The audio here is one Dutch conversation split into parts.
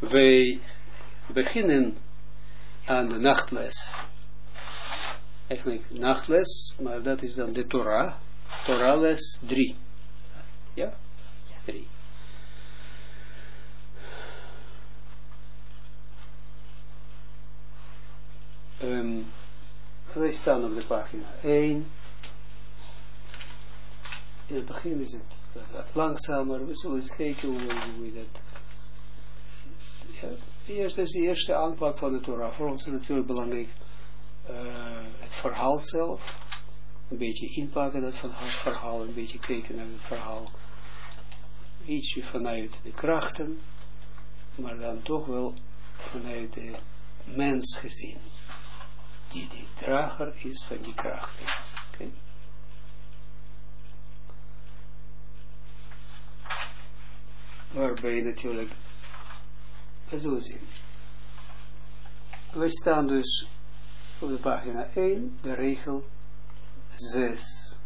Wij beginnen aan de nachtles. Eigenlijk nachtles, maar dat is dan de Torah. Torahles 3. Ja? 3. Wij staan op de pagina 1. In het begin is het wat langzamer. We zullen eens kijken hoe we dat... Ja, eerst is de eerste aanpak van de Torah. Voor ons is het natuurlijk belangrijk het verhaal zelf. Een beetje inpakken dat verhaal. Een beetje kijken naar het verhaal. Ietsje vanuit de krachten. Maar dan toch wel vanuit de mens gezien. Die de drager is van die krachten. Okay? Waarbij natuurlijk, we zullen zien. We staan dus op de pagina 1, de regel 6.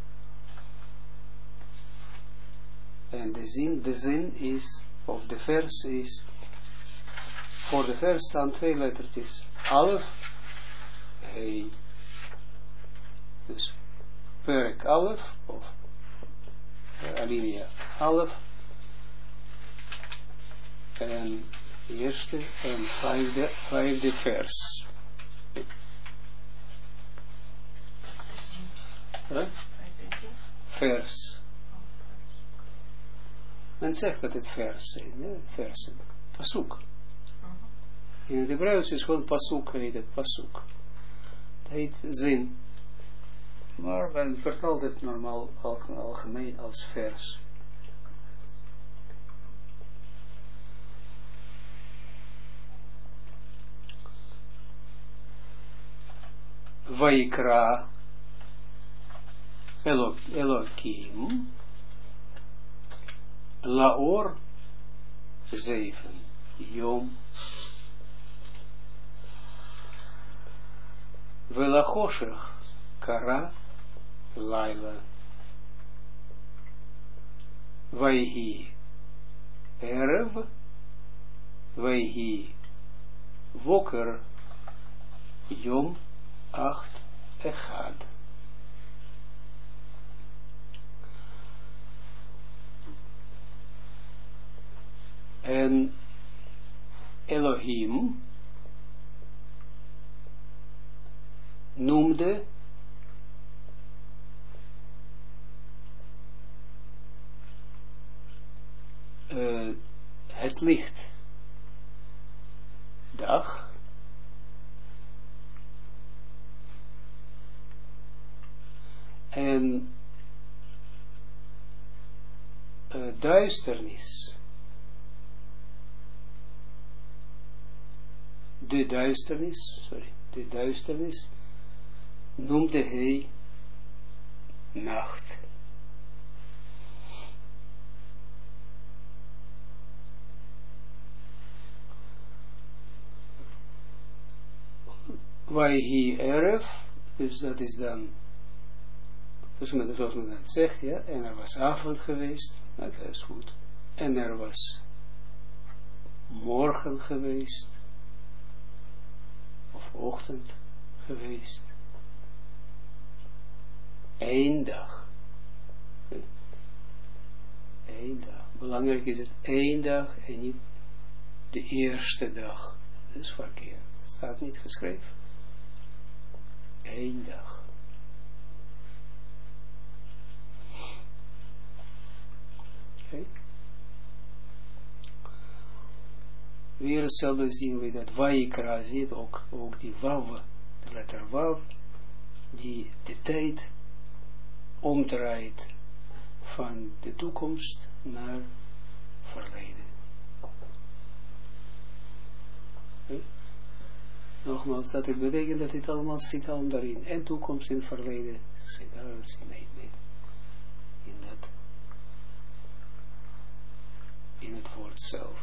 En de zin is, of de vers is, voor de vers staan 2 lettertjes. Alef, hey. Dus perk alef, of alinea alef. En eerste en vijfde vers. Huh? Vers. Men zegt dat het vers zijn, ja? Versen. Pasuk. In het Hebreeuws is gewoon pasuk, heet het pasuk. Het heet zin. Maar men vertaalt het normaal algemeen als vers. Vaikra Elohim Laor 7 Yom Velachoshech Kara Laila Vaihi Erev Vaihi Woker Yom 8 Echad. En Elohim noemde het licht dag. En duisternis. De duisternis noemde hij nacht. Vaihi Erev, dus dat is dan zoals men dat zegt, ja, en er was avond geweest, dat is goed, en er was morgen geweest, of ochtend geweest, 1 dag, 1 dag, belangrijk is het 1 dag en niet de eerste dag, dat is verkeerd, dat staat niet geschreven, 1 dag. Okay. Weer hetzelfde zien we dat Vaikra ziet ook die wav, de letter wav, die de tijd omdraait van de toekomst naar verleden. Okay. Nogmaals, dat het betekent dat dit allemaal zit al daarin. En toekomst en verleden zit daar, nee, niet in dat. In het woord zelf.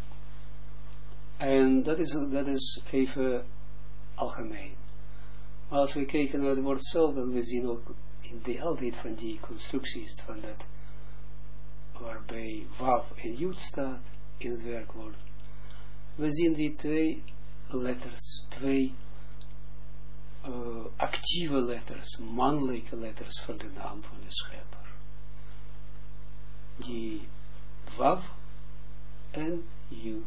En dat is even algemeen. als we kijken naar het woord zelf, dan we zien ook altijd van die constructies, van dat, waarbij Wav en Jud staat in het werkwoord. We zien die twee letters, twee actieve letters, mannelijke letters van de naam van de schepper. Die Wav en Jud.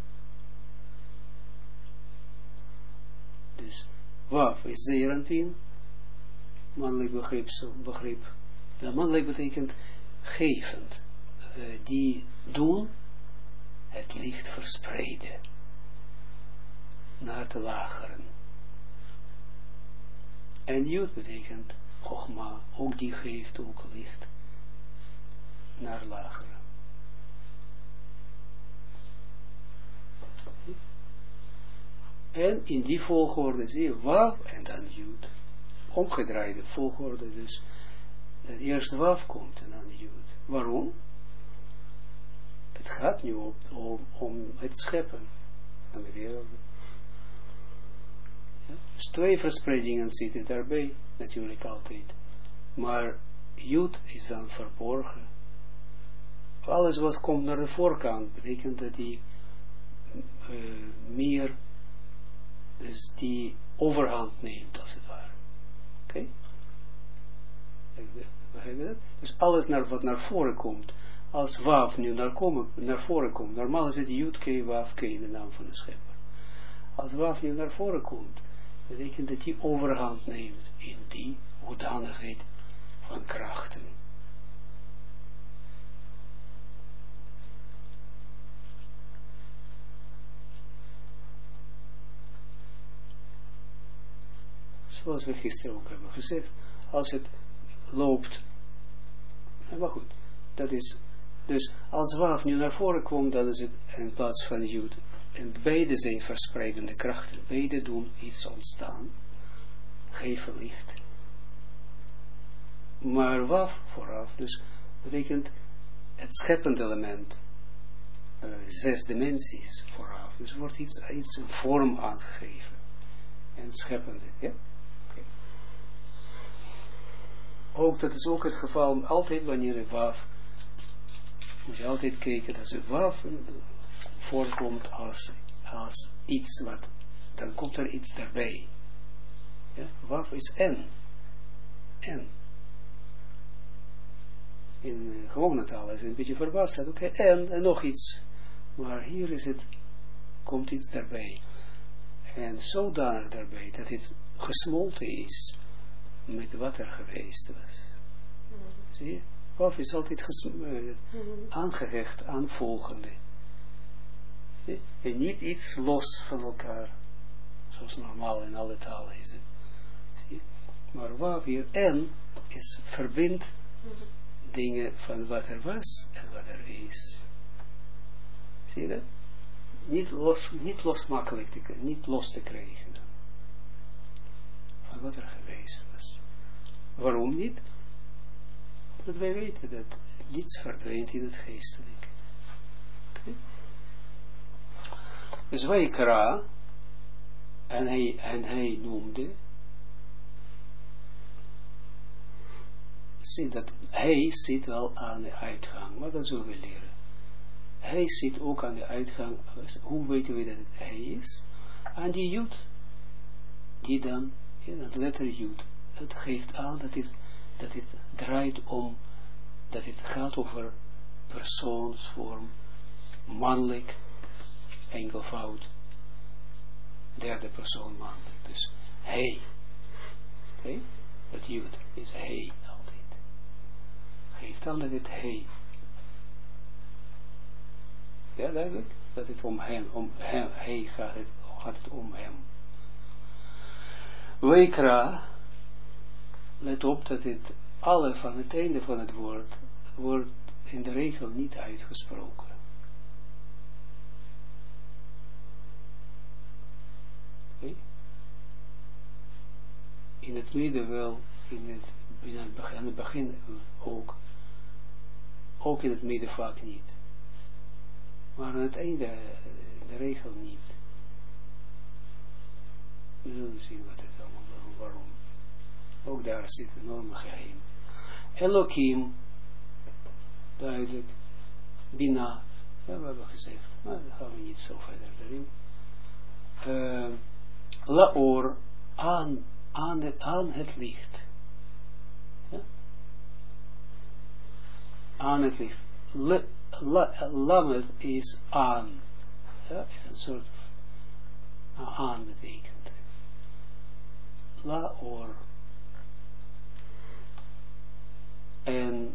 Dus Wav is zeeranpien, mannelijk begrip. Ja, mannelijk betekent gevend. Die doen het licht verspreiden naar de lageren. En Jud betekent Chogma, ook die geeft ook licht naar lageren. En in die volgorde zie je Wav en dan Jud. Omgedraaide volgorde, dus dat eerst Wav komt en dan Jud. Waarom? Het gaat nu om het scheppen van de wereld. Ja? Dus twee verspreidingen zitten daarbij, natuurlijk altijd. Maar Jud is dan verborgen. Alles wat komt naar de voorkant, betekent dat die meer, dus die overhand neemt, als het ware. Oké? Begrijp je dat? Dus alles wat naar voren komt, als Wav nu naar voren komt, normaal is het Jud K, Wav K in de naam van de schepper. Als Wav nu naar voren komt, betekent dat hij overhand neemt in die hoedanigheid van krachten. Zoals we gisteren ook hebben gezegd, als het loopt, maar goed, dat is, dus als Wav nu naar voren komt, dan is het in plaats van Jud. En beide zijn verspreidende krachten, beide doen iets ontstaan, geven licht. Maar Wav vooraf, dus betekent het scheppend element, 6 dimensies vooraf, dus wordt iets een vorm aangegeven. En scheppende, ja? Okay. Ook dat is ook het geval, altijd wanneer een Wav, moet je altijd kijken dat een Wav voorkomt als iets wat, dan komt er iets daarbij. Ja? Wav is en. In gewone taal is het een beetje verbaasd, dat oké, en nog iets. Maar hier is het, komt iets daarbij. En zodanig daarbij dat het gesmolten is met wat er geweest was. Zie je? Wav is altijd aangehecht aan volgende. En niet iets los van elkaar. Zoals normaal in alle talen is het. Zie je? Maar Wav hier en is verbindt dingen van wat er was en wat er is. Zie je dat? Niet los te krijgen van wat er geweest was. Waarom niet? Want wij weten dat niets verdwijnt in het geestelijke. Okay. Dus Vaikra, en hij noemde, zie dat hij zit wel aan de uitgang, maar dat zullen we leren. Hij zit ook aan de uitgang, hoe weten we dat het hij is? Aan die Jud, die dan, in het letter Jud, het geeft aan dat het draait om, dat het gaat over persoonsvorm, mannelijk, enkelvoud, derde persoon mannelijk, dus hij, okay? Dat Jud is hij altijd, geeft aan dat het hij. Ja, duidelijk? Dat het om hem, hij gaat het om hem. Vaikra, let op dat het alle van het einde van het woord, wordt in de regel niet uitgesproken. Okay? In het midden wel, in het begin ook in het midden vaak niet. Maar aan het einde, de regel niet. We zullen zien wat het allemaal waarom. Ook daar zit een enorme geheim. Elohim, duidelijk. Bina, ja, we hebben gezegd. Maar dan gaan we niet zo verder erin. Laor, aan het licht. Ja? Aan het licht. Lamet is aan. Ja, een soort aan betekent. Laor. En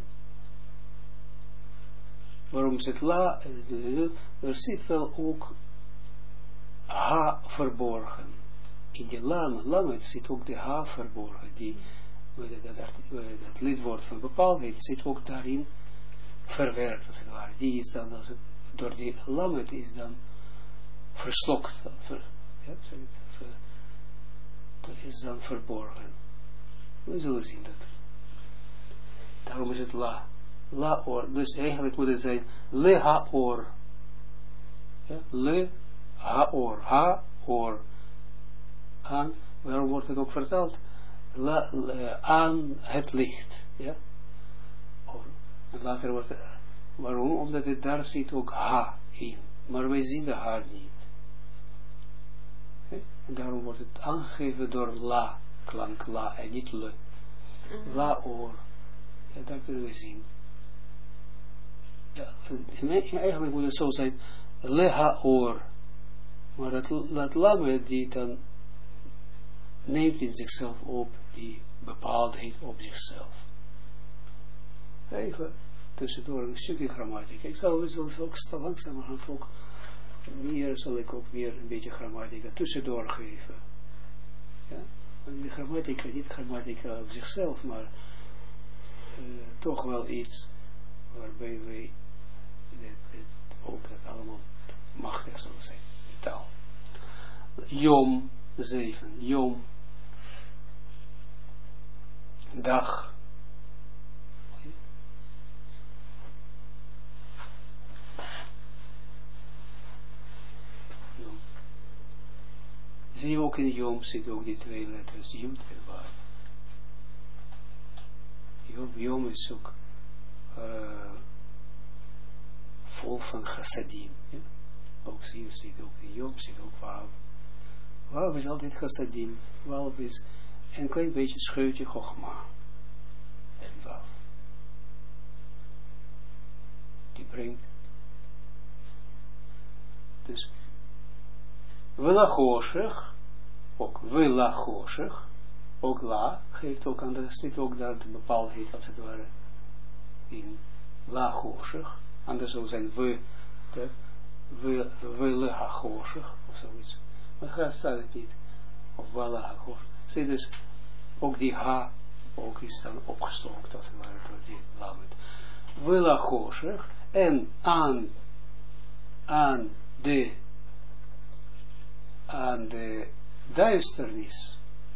waarom is het la? Er zit wel ook ha verborgen. In die lamet zit ook de ha verborgen. Die, dat lidwoord van bepaaldheid zit ook daarin verwerkt, als het ware. Die is dan, door die lamet is dan verslokt. Dat is dan verborgen. We zullen zien dat. Daarom is het la. La-or. Dus eigenlijk moet het zijn le-ha-or. Ja? Le-ha-or. Ha-or. Aan. Waarom wordt het ook vertaald? Aan het licht. Ja? En later wordt het, waarom? Omdat het daar zit ook ha in. Maar wij zien de haar niet. Okay? En daarom wordt het aangegeven door la. Klank la en niet le. La-or. Ja, dat kunnen we zien. Ja, eigenlijk moet het zo zijn, le-ha-or. Maar dat lame die dan neemt in zichzelf op die bepaaldheid op zichzelf. Even tussendoor een stukje grammatica. Ik zal ook langzamerhand ook meer, zal ik ook weer een beetje grammatica tussendoor geven. Ja? Want die grammatica, niet grammatica op zichzelf, maar toch wel iets waarbij wij ook dat allemaal machtig zullen zijn. Taal. Yom 7. Yom. Dag. Yom. Zie je ook in Yom zitten ook die twee letters. Yud en Wav. Yom is ook vol van chassadim. Ja? Ook zie je, zit ook in Yom, zit ook Wav. Wav is altijd chassadim. Wav is een klein beetje scheutje Chochma. En Wav. Die brengt. Dus Velachoshech, ook Velachoshech, ook la, geeft ook aan, dat zit ook daar de bepaaldheid als het ware in la choshech. Anders zou zijn we la choshech of zoiets. Maar gaat staat het niet. Of la choshech. Zie dus ook die ha ook is dan opgestookt als het ware door die lamet. We la choshech en aan de duisternis.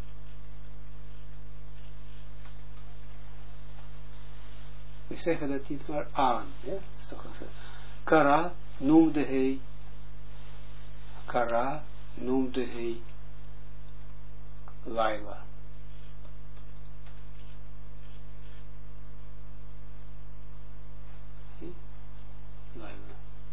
We zeggen dat niet maar aan. Ja? Dat is toch een Kara noemde hij Laila. Laila.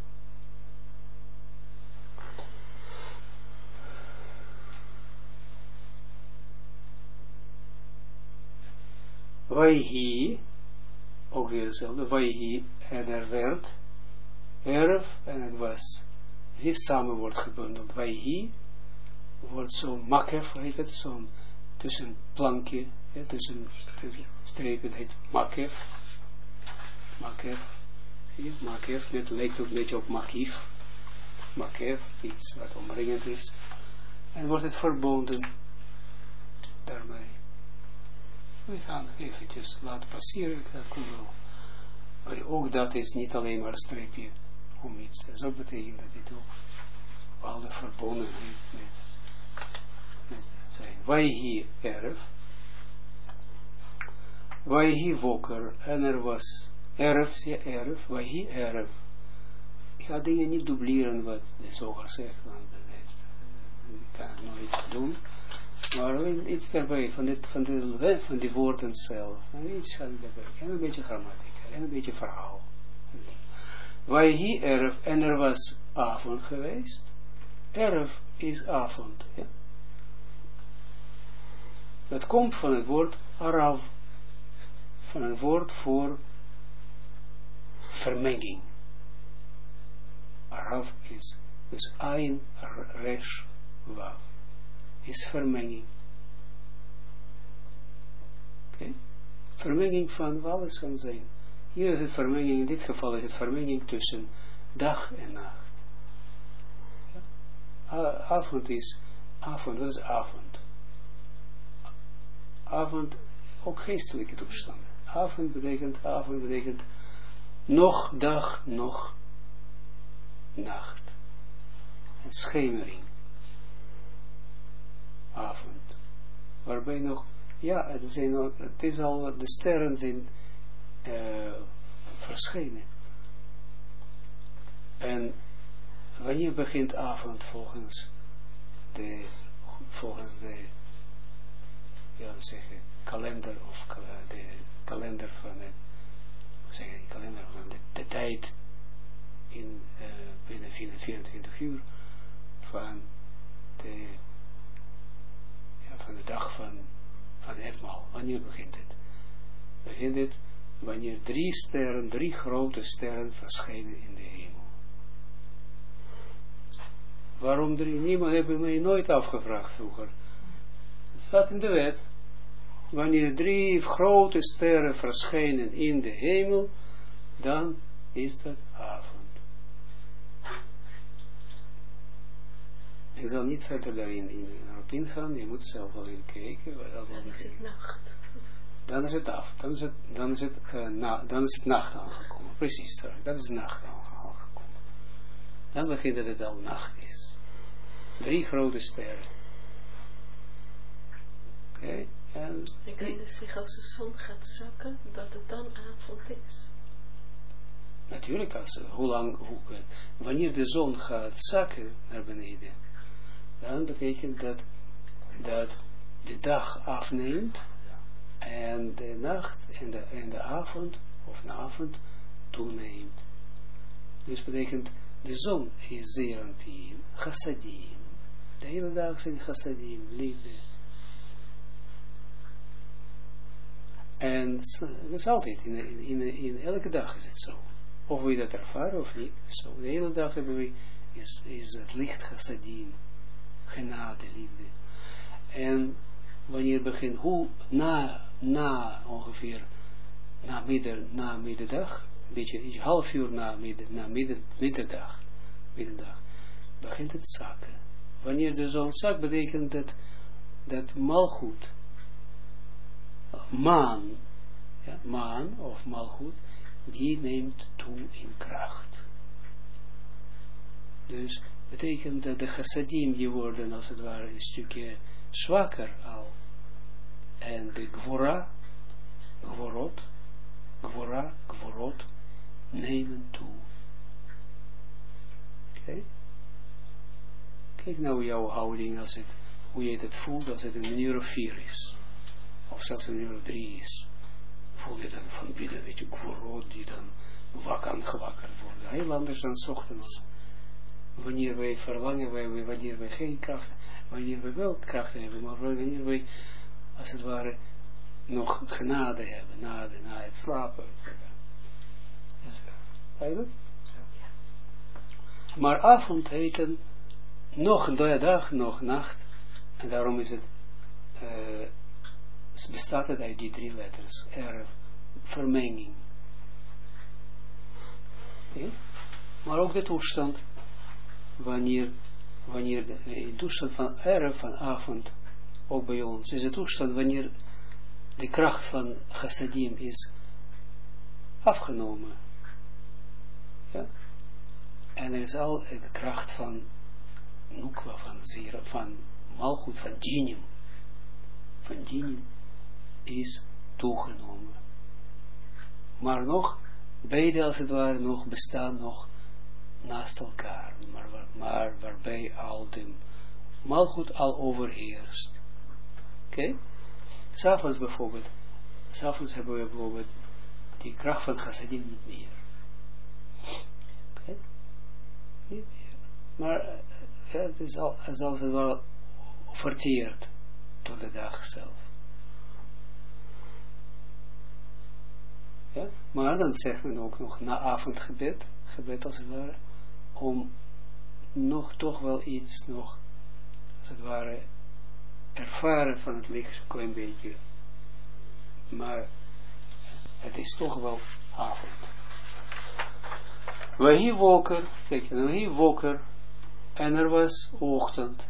Waihi, ook weer hetzelfde, Waihi, en er werd, erf, en het was, dit samen wordt gebundeld, Waihi, wordt zo'n makef, heet het, zo'n tussen plankje, ja, tussen strepen, heet makef, dit lijkt ook een beetje op makef, iets wat omringend is, en wordt het verbonden daarmee. We gaan eventjes laten passeren, dat komt wel. Maar ook dat is niet alleen maar een streepje om iets. Dat ook betekent dat dit ook bepaalde verbonden heeft met zijn. Waihi erf. Waihi woker. En er was erf, waihi erf. Ik ga dingen niet dubleren wat de zoger zegt, want dat kan ik nooit doen. Maar alleen iets daarbij, van die woorden zelf. Iets daarbij. En een beetje grammatica. En een beetje verhaal. Wij erf, en er was avond geweest. Erf is avond. Ja. Dat komt van het woord arav. Van het woord voor vermenging. Arav is dus ein resh wav. Is vermenging. Okay. Vermenging van alles kan zijn. Hier is het vermenging, in dit geval is het vermenging tussen dag en nacht. Ja. Avond is, avond, wat is avond? Avond, ook geestelijke toestanden. Avond betekent nog dag, nog nacht. En schemering. Avond. Waarbij nog, ja, het is al, de sterren zijn verschenen. En wanneer begint avond volgens de ja, zeggen, kalender of de kalender van het, hoe zeg je, kalender van de tijd in binnen 24 uur van de dag van etmaal. Wanneer begint het? Begint het wanneer drie grote sterren verschijnen in de hemel. Waarom 3? Niemand heeft mij nooit afgevraagd vroeger. Het staat in de wet. Wanneer 3 grote sterren verschijnen in de hemel, dan is dat avond. Ik zal niet verder daarin erop ingaan, je moet zelf wel in kijken. Dan is het nacht. Dan is het af, dan is het nacht aangekomen. Precies, sorry, dan is het nacht aangekomen. Dan begint dat het al nacht is. 3 grote sterren. Oké. En kan je dus zeggen, als de zon gaat zakken, dat het dan avond is? Natuurlijk, wanneer de zon gaat zakken naar beneden, dan betekent dat de dag afneemt en de nacht en de avond, of de avond, toeneemt. Dus betekent, de zon is zeeranpien, chassadim. De hele dag zijn chassadim, liefde. En dat is altijd, in elke dag is het zo. Of we dat ervaren of niet. Zo, de hele dag hebben we, is het licht chassadim, genade, liefde. En wanneer begint, ongeveer, na middag, een beetje half uur na middag, begint het zakken. Wanneer de zon zakt, betekent dat malgoed, maan of malgoed, die neemt toe in kracht. Dus betekent dat de chassadim, die worden als het ware een stukje zwakker al. En de gvorot, nemen toe. Oké? Kijk nou jouw houding, hoe je het voelt als het een minuut of 4 is. Of zelfs een minuut of 3 is. Voel je dan van binnen, weet je, gvorot die dan gewakkerd worden. Heel anders dan 's ochtends. Wanneer wij verlangen, wanneer wij geen kracht, wanneer we wel kracht hebben, maar wanneer wij, als het ware, nog genade hebben, na het slapen, etc. Duidelijk? Ja. Maar avond heten, nog dag, nog nacht, en daarom is het, bestaat het uit die 3 letters, erf, vermenging. Okay? Maar ook de toestand, wanneer de toestand van erf, van avond, ook bij ons, is de toestand wanneer de kracht van chassadim is afgenomen. Ja? En er is al de kracht van nukwa, van malchut, van dinim. Van dinim is toegenomen. Maar nog, beide als het ware nog bestaan nog naast elkaar. Maar waarbij al de malchut al overheerst. Oké? S'avonds bijvoorbeeld. S'avonds hebben we bijvoorbeeld die kracht van chassadim niet meer. Oké? Niet meer. Maar ja, het is als het wel verteerd tot de dag zelf. Ja? Maar dan zegt men ook nog na avondgebed, gebed als het ware, om nog toch wel iets nog, als het ware, ervaren van het licht, een klein beetje. Maar het is toch wel avond. Wahi woker, kijk, wahi woker, en er was ochtend.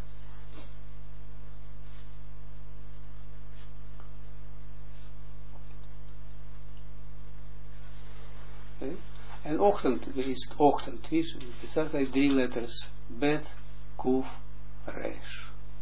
Okay. En ochtend, wie is het ochtend? Wie bestaat uit 3 letters. Bet, kuf, resh.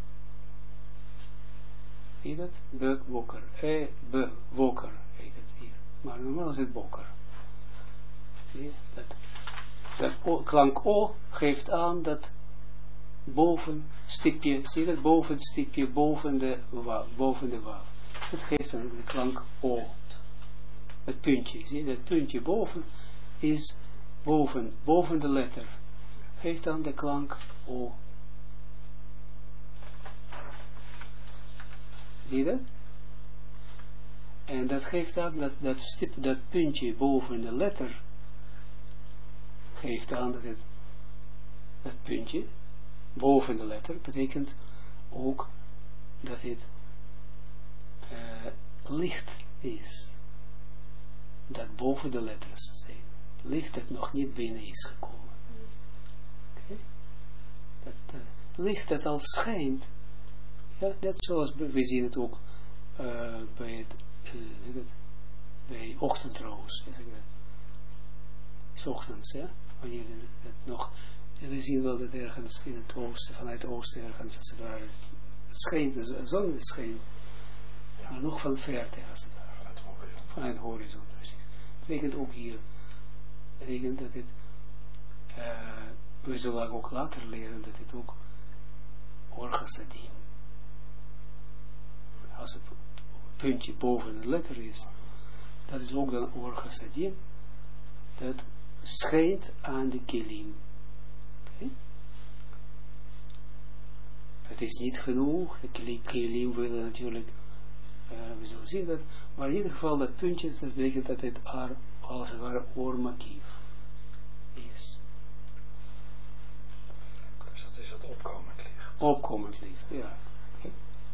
Zie je dat? Be, woker. Be, woker heet het hier. Maar normaal is het boker. Zie je dat? Dat klank O geeft aan dat boven stipje, zie je dat? Boven stipje, boven de waf. Het geeft aan de klank O. Het puntje, zie je dat puntje boven is boven de letter. Geeft dan de klank O. Zie je dat? En dat geeft aan dat puntje boven de letter geeft aan dat puntje boven de letter betekent ook dat het licht is. Dat boven de letters zijn. Licht dat nog niet binnen is gekomen. Okay? Dat licht dat al schijnt. Ja, net zoals we zien het ook bij bij ochtendroos. S ochtends, ja. Wanneer het nog, en we zien wel dat ergens in het oosten, vanuit het oosten ergens, als het ware, schijnt, de zon schijnt. Ja. Maar nog van verte, als het ware. Vanuit de horizon, precies. Dat betekent ook hier, betekent dat het, we zullen ook later leren dat het ook orgasadiem. Als het puntje boven een letter is, dat is ook dan orgasadiem, dat schijnt aan de kilim. Okay. Het is niet genoeg, de kilim willen natuurlijk, we zullen zien dat, maar in ieder geval dat puntje, dat betekent dat het als het ware oormakief is. Dus dat is het opkomend licht. Opkomend licht, ja. Okay.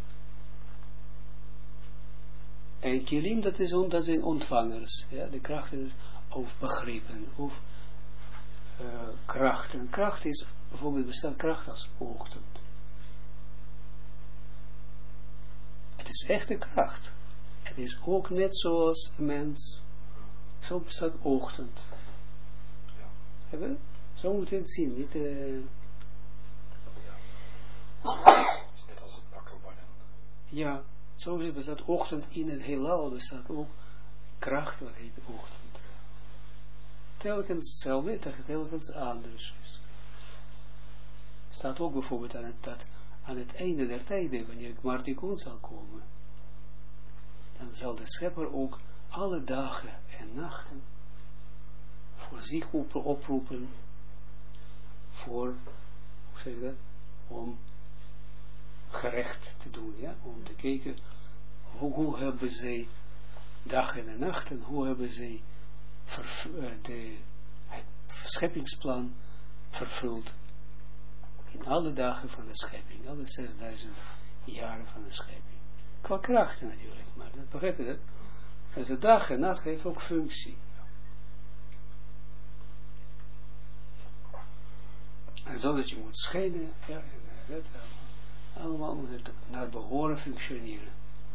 En kilim, dat zijn ontvangers, ja, de krachten of begrippen, of krachten. Kracht is, bijvoorbeeld bestaat kracht als ochtend. Het is echte kracht. Het is ook net zoals de mens. Zo bestaat ochtend. Ja. Zo moet je het zien, niet... Ja. Het is net als het wakker worden. Ja, zo bestaat ochtend in het heelal, bestaat ook kracht, wat heet ochtend. Telkens hetzelfde, telkens anders. Staat ook bijvoorbeeld aan het einde der tijden, wanneer Martikun zal komen, dan zal de schepper ook alle dagen en nachten voor zich oproepen, voor, hoe zeg je dat, om gerecht te doen, ja, om te kijken, hoe hebben zij dagen en nachten, hoe hebben zij het scheppingsplan vervuld in alle dagen van de schepping, alle 6000 jaren van de schepping. Qua krachten natuurlijk, maar dat begrijp je dat? Dus de dag en nacht heeft ook functie. En zodat je moet schijnen, ja, dat allemaal moet het naar behoren functioneren.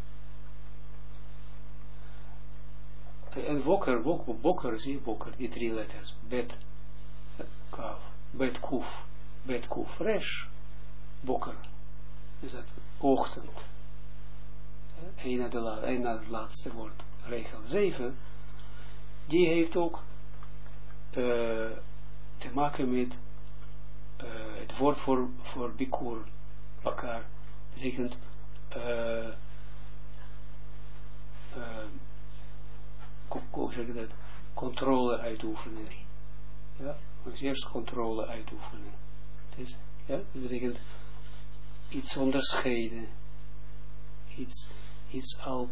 En bokker, zie je bokker, die 3 letters, bet, kaf, bet kuf, resh, bokker, is dat ochtend. Een na het laatste woord, regel 7, die heeft ook te maken met het woord voor bikur, bakar, betekent hoe zeg je dat, controle uitoefenen. Ja, dus eerst controle uitoefenen. Dus, ja, dat betekent iets onderscheiden. Iets al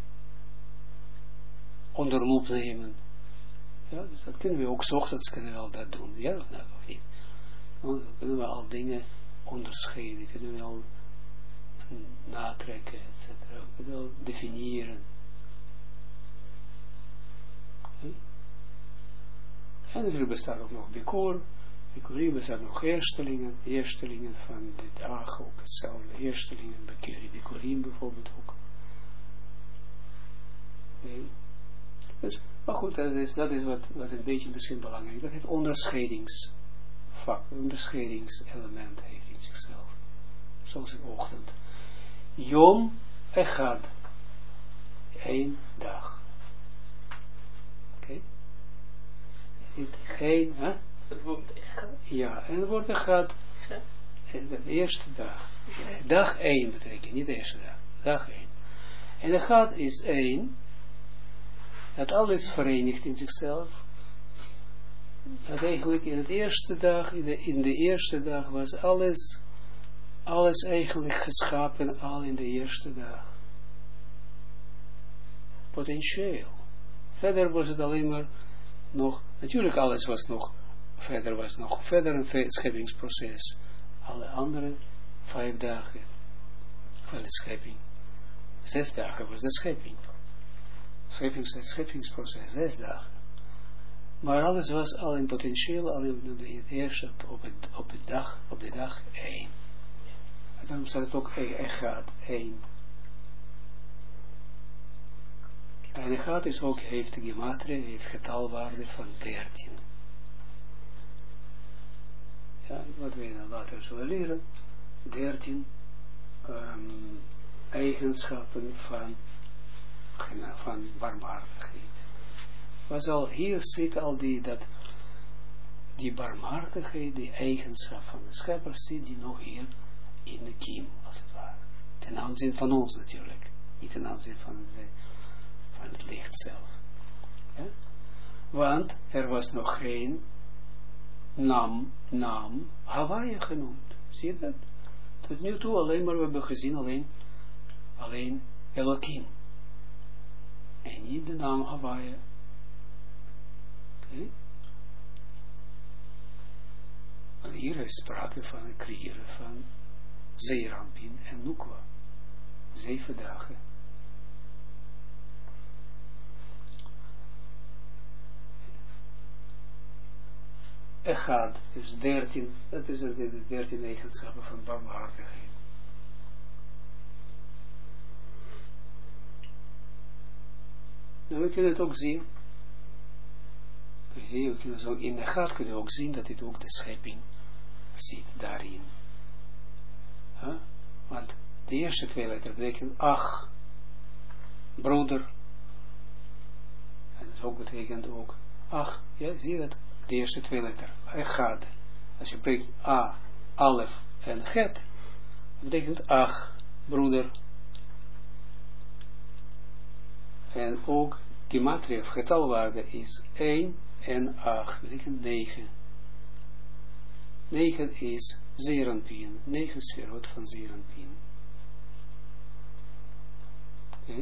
onder loep nemen. Ja, dus dat kunnen we ook 's ochtends kunnen we al dat doen. Ja, of niet? Dan kunnen we al dingen onderscheiden. Kunnen we al natrekken, etc. Kunnen we al definiëren. En er bestaat ook nog Bikur. Bikurim bestaat nog eerstelingen van de dag, ook hetzelfde. Eerstelingen, Bikurim bijvoorbeeld ook. Dus, maar goed, dat is wat een beetje misschien belangrijk. Dat het onderscheidingselement heeft in zichzelf. Zoals in de ochtend. Yom Echad. 1 dag. Oké? Je ziet geen, hè? Het woord Echad. Ja, en het woord Echad. De eerste dag. Dag 1 betekent, niet de eerste dag. Dag 1. En Echad is 1. Dat alles verenigt in zichzelf. Dat eigenlijk in de eerste dag was alles eigenlijk geschapen al in de eerste dag. Potentieel. Verder was het alleen maar nog, natuurlijk alles was nog, verder een scheppingsproces. Alle andere 5 dagen van de schepping. 6 dagen was de schepping. Scheppingsproces, 6 dagen. Maar alles was al in potentieel, al in het eerste, op de dag 1. En daarom staat het ook Echad, 1. En Echad is ook, heeft de gematria, heeft getalwaarde van 13. Ja, wat we dan later zullen leren, 13 eigenschappen van barmhartigheid. Maar hier zit al die barmhartigheid, die eigenschap van de schepper, zit die nog hier in de kiem, als het ware. Ten aanzien van ons natuurlijk. Niet ten aanzien van het licht zelf. Ja? Want er was nog geen naam Hawaii genoemd. Zie je dat? Tot nu toe alleen maar, we hebben gezien alleen Elohim. En niet de naam Hawaii. Okay. En hier is sprake van het creëren van Zeerampin en Nukwa. 7 dagen. Echad is 13, dat is de 13 eigenschappen van barmhartigheid. Nou, we kunnen het ook zien. We kunnen zo in de Echad kunnen we ook zien dat dit ook de schepping zit daarin. Huh? Want de eerste 2 letters betekenen ach, broeder. En dat ook betekent ook ach, ja, zie je dat? De eerste 2 letters, Echad. Als je breekt A, Alef en Het, betekent ach, broeder. En ook gematria of getalwaarde is 1 en 8, betekent 9. 9 is Zeranpien, 9 sferot van Zeranpien. Oké?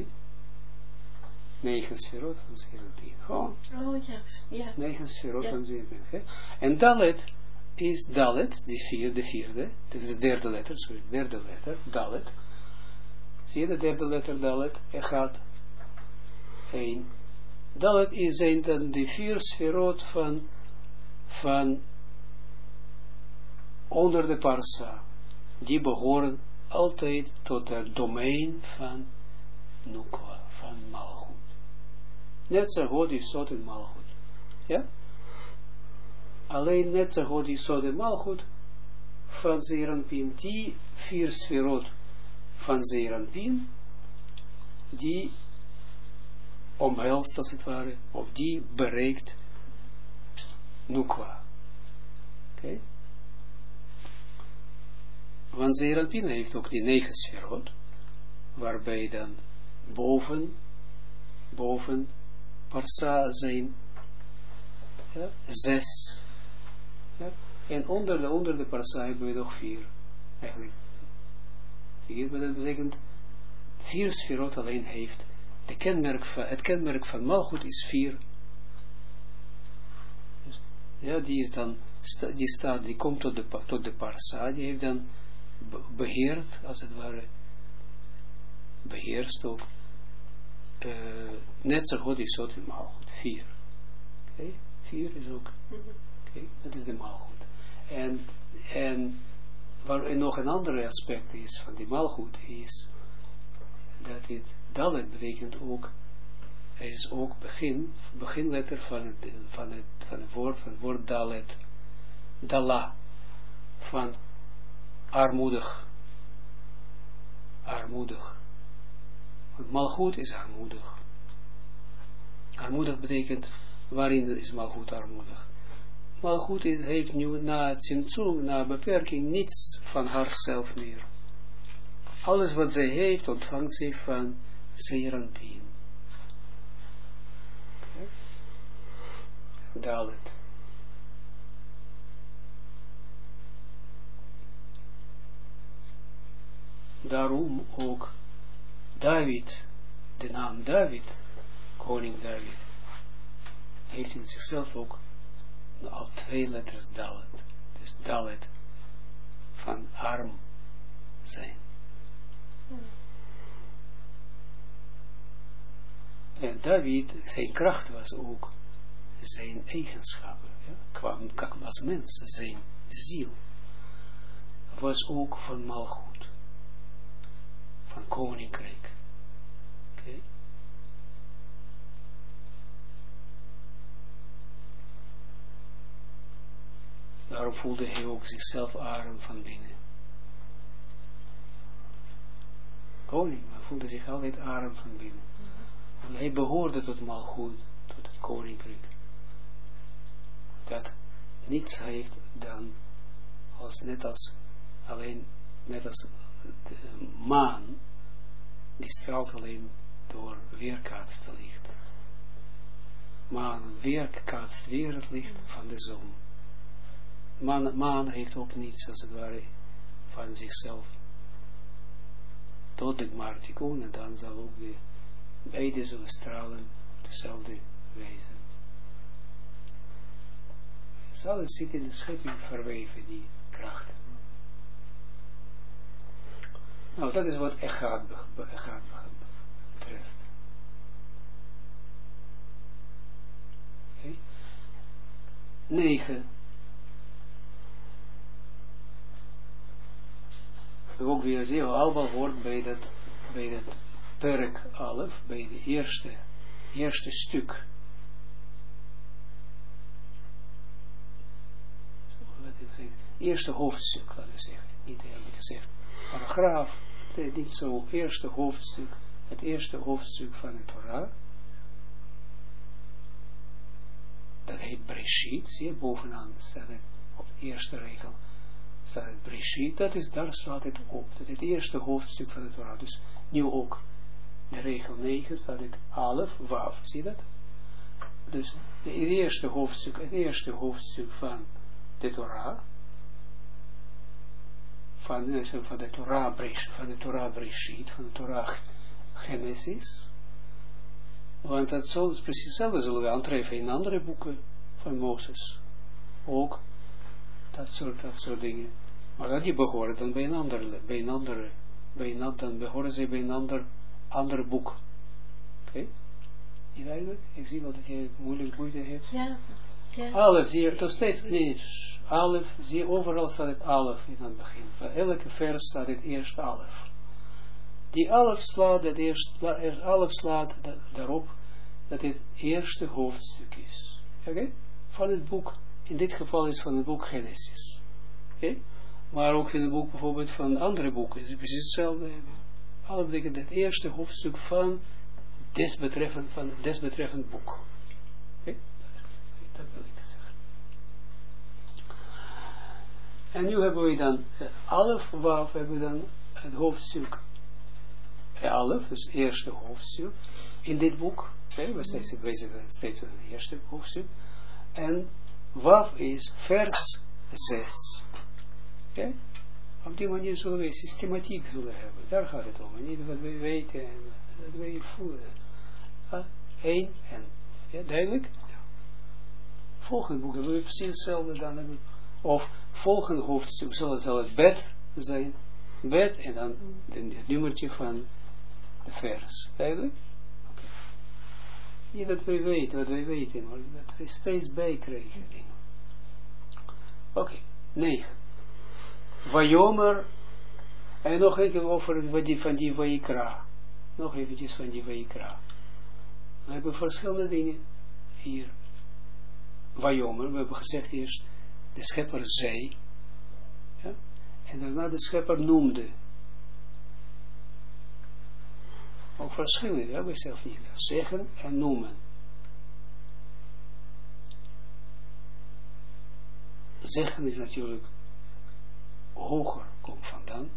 9 sferot van Zeranpien. Oh, ja. 9 sferot van Zeranpien. Okay? En Dalet is Dalet, de vierde, dus de derde letter, Dalet. Zie je de derde letter Dalet? Er gaat 1. Dalet zijn dan de 4 sferot van onder de parsa. Die behoren altijd tot het domein van Nukwa, van Malchut. Net zo goed is Sod en Malchut. Ja? Alleen net zo goed is Sod en Malchut van Zeranpin. Die 4 sferot van Zeranpin, die omhelst als het ware, of die bereikt Nukwa. Oké? Want Zeranpin heeft ook die 9 sferot, waarbij dan boven boven parsa zijn 6. Ja? En onder de parsa hebben we nog 4. Eigenlijk 4, maar dat betekent 4 sferot alleen heeft. Het kenmerk van Malchut is 4. Dus, ja, die komt tot de parsa, die heeft dan beheerd, als het ware, beheerst ook, net zo goed is zo in Malchut, 4. Oké, 4 is ook, oké, dat is de Malchut. En waar nog een ander aspect is van die Malchut is, dat het Dalet betekent ook, het is ook beginletter van het woord Dalet, Dala, van armoedig. Want Malchut is armoedig. Armoedig betekent, waarin is Malchut armoedig? Malchut heeft nu na tzimtzum, na beperking, niets van haarzelf meer. Alles wat zij heeft, ontvangt zij van Zeir Anpin. Okay. Dalet. Daarom ook David, de naam David, koning David, heeft in zichzelf ook al 2 letters Dalet. Dus Dalet van arm zijn. En David, zijn kracht was ook zijn eigenschappen, ja? Kwam als mens, zijn ziel was ook van Malchut, van koninkrijk. Okay. Daarom voelde hij ook zichzelf arm van binnen. Koning, maar voelde zich altijd arm van binnen. Want hij behoorde tot Malchut, tot het koninkrijk. Dat niets heeft dan, net als de maan, die straalt alleen door weerkaatste licht. Maan weerkaatst weer het licht van de zon. Maan heeft ook niets, als het ware, van zichzelf. Tot de Gmartikun, en dan zal ook weer beide zullen stralen op dezelfde wijze. Alles zit in de schepping verweven, die kracht. Nou, dat is wat Echad betreft. Okay. 9. Ook weer zeer allemaal hoort bij dat perk alef, bij het eerste stuk. Eerste hoofdstuk, laten we zeggen. Niet helemaal gezegd paragraaf, niet zo, eerste hoofdstuk, het eerste hoofdstuk van de Torah. Dat heet Breshit, zie je, bovenaan staat het op de eerste regel. Staat het Breshit, daar slaat het op. Dat is het eerste hoofdstuk van de Torah. Dus nu ook de regel 9 staat het Alef, Wav, zie je dat? Dus het eerste hoofdstuk van de Torah, van de Torah Breshit, van de Torah Genesis. Want dat is precies hetzelfde zullen we aantreffen in andere boeken van Mozes. Ook dat soort dingen. Maar dat die behoren dan bij een ander boek. Oké? Niet duidelijk? Ik zie wel dat je moeite heeft. Ja. Alef, zie je toch steeds, nee, Alef, zie je, overal staat het Alef in het begin. Van elke vers staat het eerst Alef. Die Alef slaat, daarop dat het eerste hoofdstuk is. Oké? Van het boek, in dit geval is van het boek Genesis. Oké? Maar ook in het boek bijvoorbeeld van andere boeken is het precies hetzelfde. Alef betekent het eerste hoofdstuk van desbetreffend boek. Oké? Dat wil ik zeggen. En nu hebben we dan Alef, Waf, hebben we dan het hoofdstuk Alef, dus eerste hoofdstuk. in dit boek. We zijn bezig steeds met het eerste hoofdstuk. En Waf is vers 6. Okay? Op die manier zullen we systematiek hebben. Daar gaat het om. En niet wat we weten en dat we voelen. 1 en. Ja, duidelijk? Ja. Volgende boek hebben we precies hetzelfde dan hebben. Of volgende hoofdstuk zal het bed zijn. Bed en dan het nummertje van de vers. Duidelijk? Okay. Niet dat we weten wat we weten, maar dat we steeds bijkrijgen. Oké, 9. Vajomer, en nog even over van die Vayikra. Nog eventjes van die Vayikra. We hebben verschillende dingen hier. Vajomer, we hebben gezegd eerst, de schepper zei, ja? En daarna de schepper noemde. Ook verschillende, ja, we zelf niet. Zeggen en noemen. Zeggen is natuurlijk hoger komt vandaan.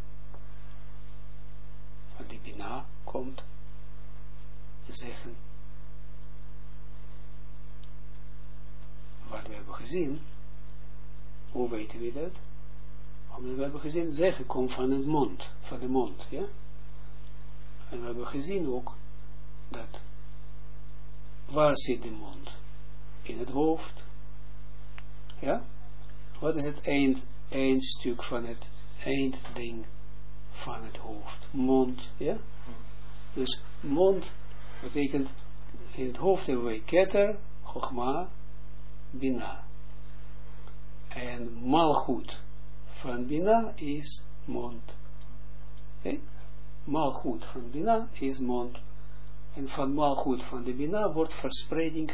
Van die Bina komt. Zeggen. Wat we hebben gezien. Hoe weten we dat? Omdat we hebben gezien, zeggen komt van het mond. Van de mond, ja. En we hebben gezien ook dat. Waar zit de mond? In het hoofd. Ja. Wat is het eindstuk van het eindding van het hoofd? Mond, ja? Dus mond betekent, in het hoofd hebben we keter, chogma, bina. En malchut van bina is mond. Okay? Malchut van bina is mond. En van malchut van de bina wordt verspreiding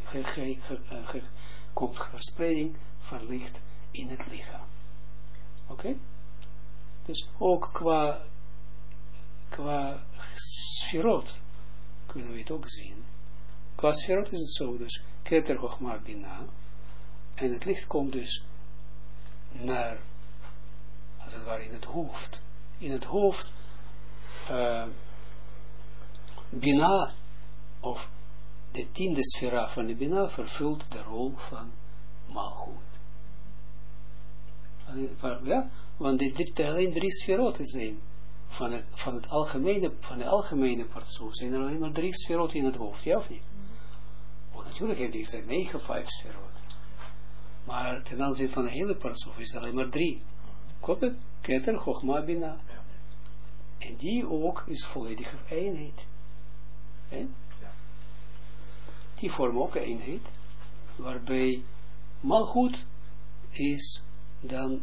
komt verspreiding van licht in het lichaam. Oké? Dus ook qua sferot kunnen we het ook zien. Qua sferot is het zo, dus keter chochma bina, en het licht komt dus naar, als het ware, in het hoofd. In het hoofd bina, of de 10e sfera van de bina vervult de rol van malchut. Ja, want alleen 3 sferoten zijn van de algemene partsoen zijn er alleen maar 3 sferoten in het hoofd, ja of niet? Oh, natuurlijk heeft hij zijn 9 of 5 sferoten. Maar ten aanzien van de hele partsoen is er alleen maar 3. Klopt het? Keter, Chochma, Bina. En die ook is volledige eenheid. Die vormen ook eenheid, waarbij malchut is dan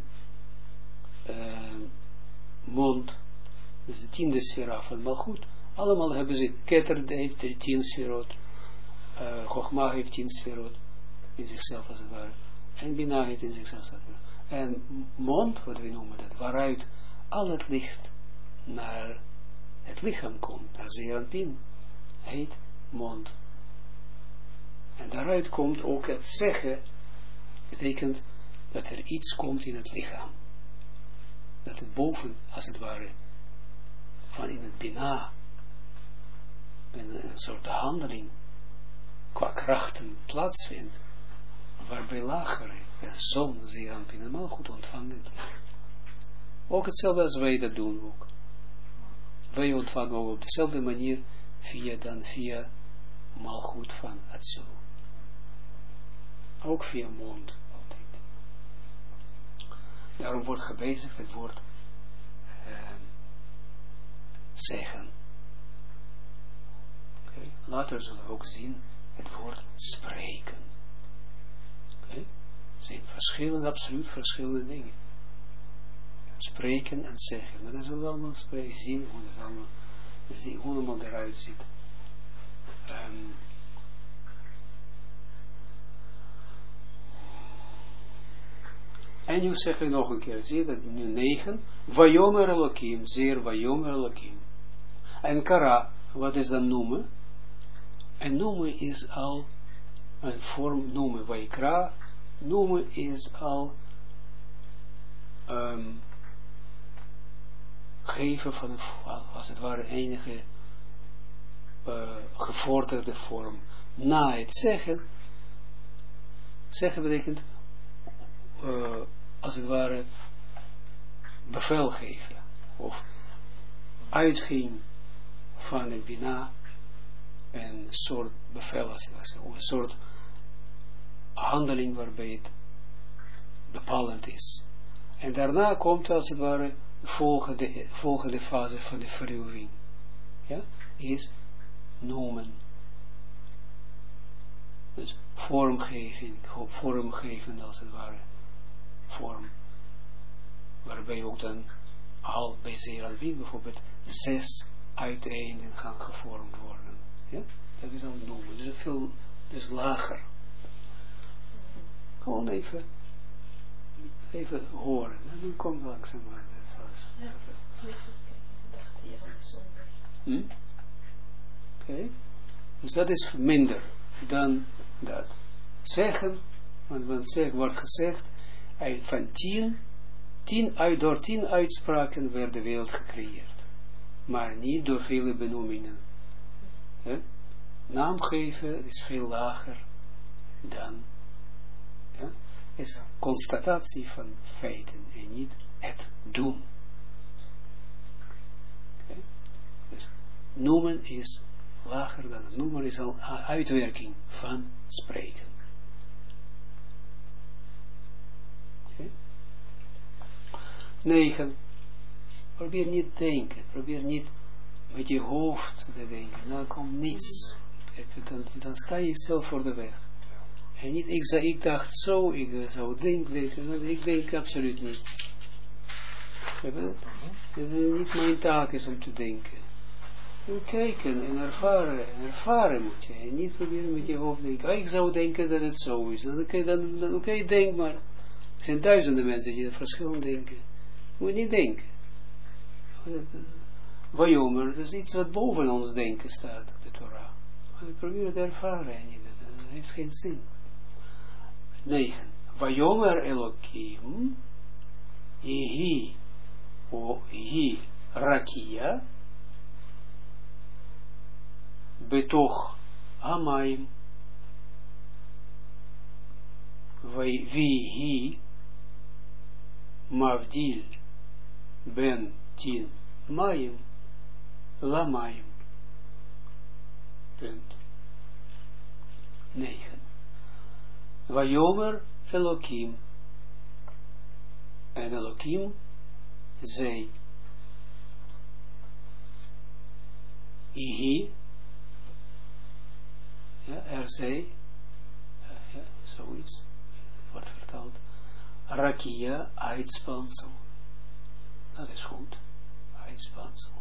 mond, dus de 10e sfera van malchut. Allemaal hebben ze, keter heeft 10 sferot, Chochma heeft 10 sferot in zichzelf als het ware, en Bina heeft in zichzelf als het ware. En mond, wat we noemen dat, waaruit al het licht naar het lichaam komt, naar Zeranpin, heet mond. En daaruit komt ook het zeggen, betekent dat er iets komt in het lichaam. Dat het boven, als het ware, van in het Bina, een soort handeling, qua krachten plaatsvindt, waarbij lagere, de zon, Zeranpin en Malchut ontvangen het licht. Ook hetzelfde als wij dat doen ook. Wij ontvangen ook op dezelfde manier via Malchut van Atsilut. Ook via mond altijd. Daarom wordt gebezigd het woord zeggen. Okay. Later zullen we ook zien het woord spreken. Okay. Het zijn verschillende, absoluut verschillende dingen. Spreken en zeggen. Maar dan zullen we allemaal zien hoe het allemaal, hoe het allemaal eruit ziet. En nu zeggen we nog een keer, zie je dat nu 9, Vayomer Elohim, zeer Vayomer Elohim. En Kara, wat is dan noemen? En noemen is al een vorm, noemen, Vayikra, noemen is al geven van, als het ware, enige gevorderde vorm. Na het zeggen betekent, als het ware, bevel geven, of uitging van het bina, een soort bevel, of een soort handeling waarbij het bepalend is. En daarna komt als het ware de volgende fase van de verruwing. Ja, is noemen. Dus vormgeving als het ware. Vorm. Waarbij ook dan al bij zeer alweer bijvoorbeeld 6 uiteinden gaan gevormd worden. Ja, dat is dan noemen. Dus veel, dus lager. Gewoon even horen. En dan komt langzaam maar. Ja, ik dacht hier aan de zonde. Oké. Dus dat is minder dan dat. Zeggen, want wordt gezegd, van 10 door 10 uitspraken werd de wereld gecreëerd. Maar niet door vele benoemingen. Naam geven is veel lager dan, is constatatie van feiten en niet het doen. Okay. Dus noemen is lager dan het noemen is al uitwerking van spreken. Okay. 9. Probeer niet te denken. Probeer niet met je hoofd te denken. Dan komt niets. Dan sta je zelf voor de weg. En niet, ik dacht zo, ik zou denken. Ik denk absoluut niet. Het is niet mijn taak is om te denken. En kijken en ervaren. En ervaren moet je. En niet proberen met je hoofd te denken. Ik zou denken dat het zo is. Oké, denk maar. Er zijn duizenden mensen die verschillend denken. Je moet niet denken. Wajomer, dat is iets wat boven ons denken staat op de Torah. We proberen te ervaren en dat heeft geen zin. 9. Wajomer Elohim Yehi Rakia Betoch Hamayim Vihi Mavdil Ben Tin Mayim Lamayim. Punt. 9. Vayomer Elohim. En Elohim zei. Ihi. Ja, zei. Ja, zoiets. Wordt vertaald. Rakia, uitspansel. Dat is goed. Uitspansel.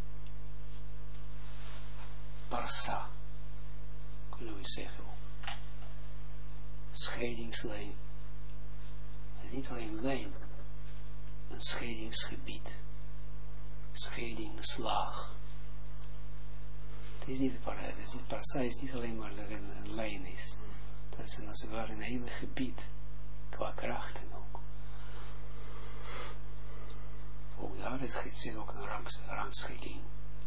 Parsa. Kunnen we zeggen. Scheidingslijn. En niet alleen lijn. Een scheidingsgebied. Scheidingslaag. Het is niet parsa is niet alleen maar dat een lijn is. Dat is als het ware een hele gebied. Qua krachten ook. Ook daar zit ook een rangschikking.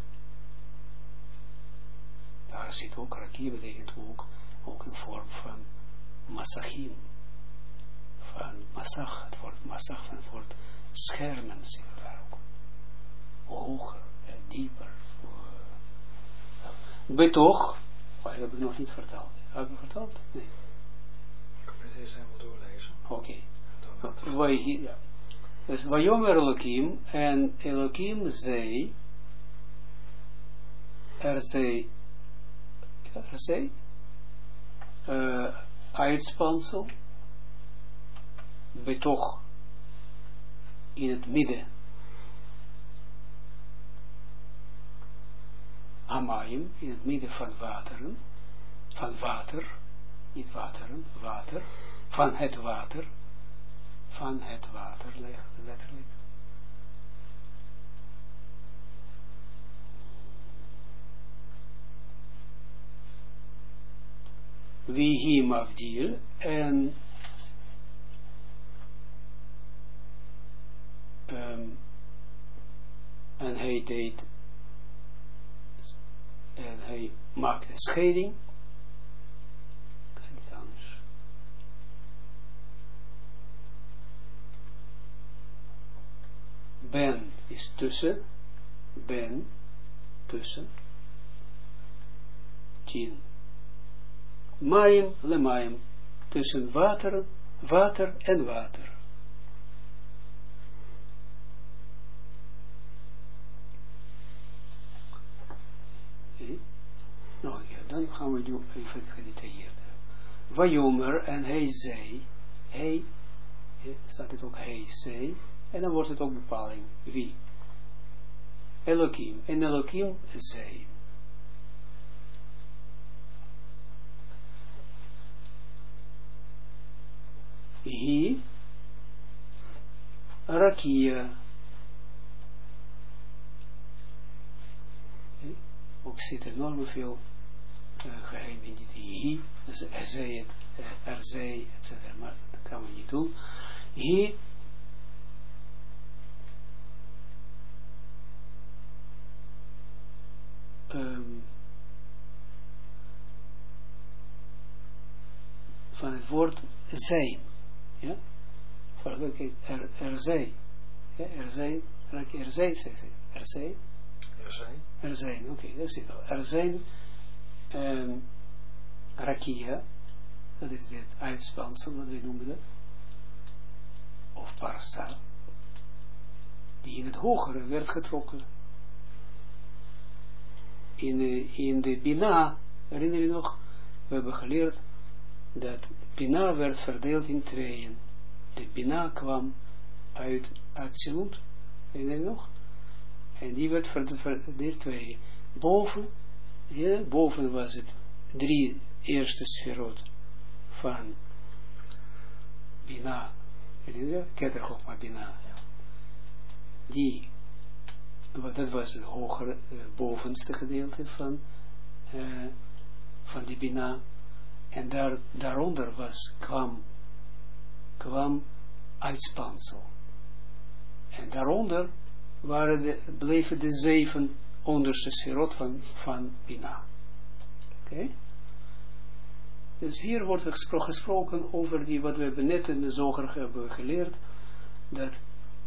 Daar zit ook, rakia betekent ook een vorm van massachim. Van massach, het woord massach van het woord schermen zit daar ook. Hoger, dieper. Betoch, dat heb ik nog niet verteld. Heb ik verteld? Nee. Ik kan het eerst helemaal doorlezen. Oké. Ja. Dus Vayomer Elohim en Elohim zei, er zei, uitspansel, betoch, in het midden, Hamayim, in het midden van wateren, van water, niet wateren, water, van het water, letterlijk. Vihi Mavdil en hij deed en hij maakt een scheiding. Kan niet anders. Ben is tussen. Ben, tussen. 10. Maim, lemaim. Tussen water, water en water. Okay. Nou ja, dan gaan we nu even gedetailleerd. Vajomer, en hij zei, hij, staat het ook hij zei, en dan wordt het ook bepaling, wie? Elohim, en Elohim zei. Hi, Rakia. Ook zit enorm veel geheim in dit hi. Dus hij zei het, er zei, etc. Maar dat kan we niet doen. Hi, van het woord zijn. Ja? Er zijn. Ja, er zijn. Er zijn, oké, dat is het al. Er zijn rakia, dat is dit uitspansel, wat wij noemen dat, of parsa, die in het hogere werd getrokken. In de Bina, herinner je nog, we hebben geleerd dat Bina werd verdeeld in tweeën. De Bina kwam uit Atsilut, herinner je nog? En die werd verdeeld in tweeën. Boven was het 3 eerste sferot van Bina, herinner je? Keter Chokma Bina. Dat was het hogere, bovenste gedeelte van die Bina. En daaronder kwam uitspansel. En daaronder bleven de 7 onderste sferot van Bina. Oké? Dus hier wordt gesproken over wat we net in de zoger hebben geleerd, dat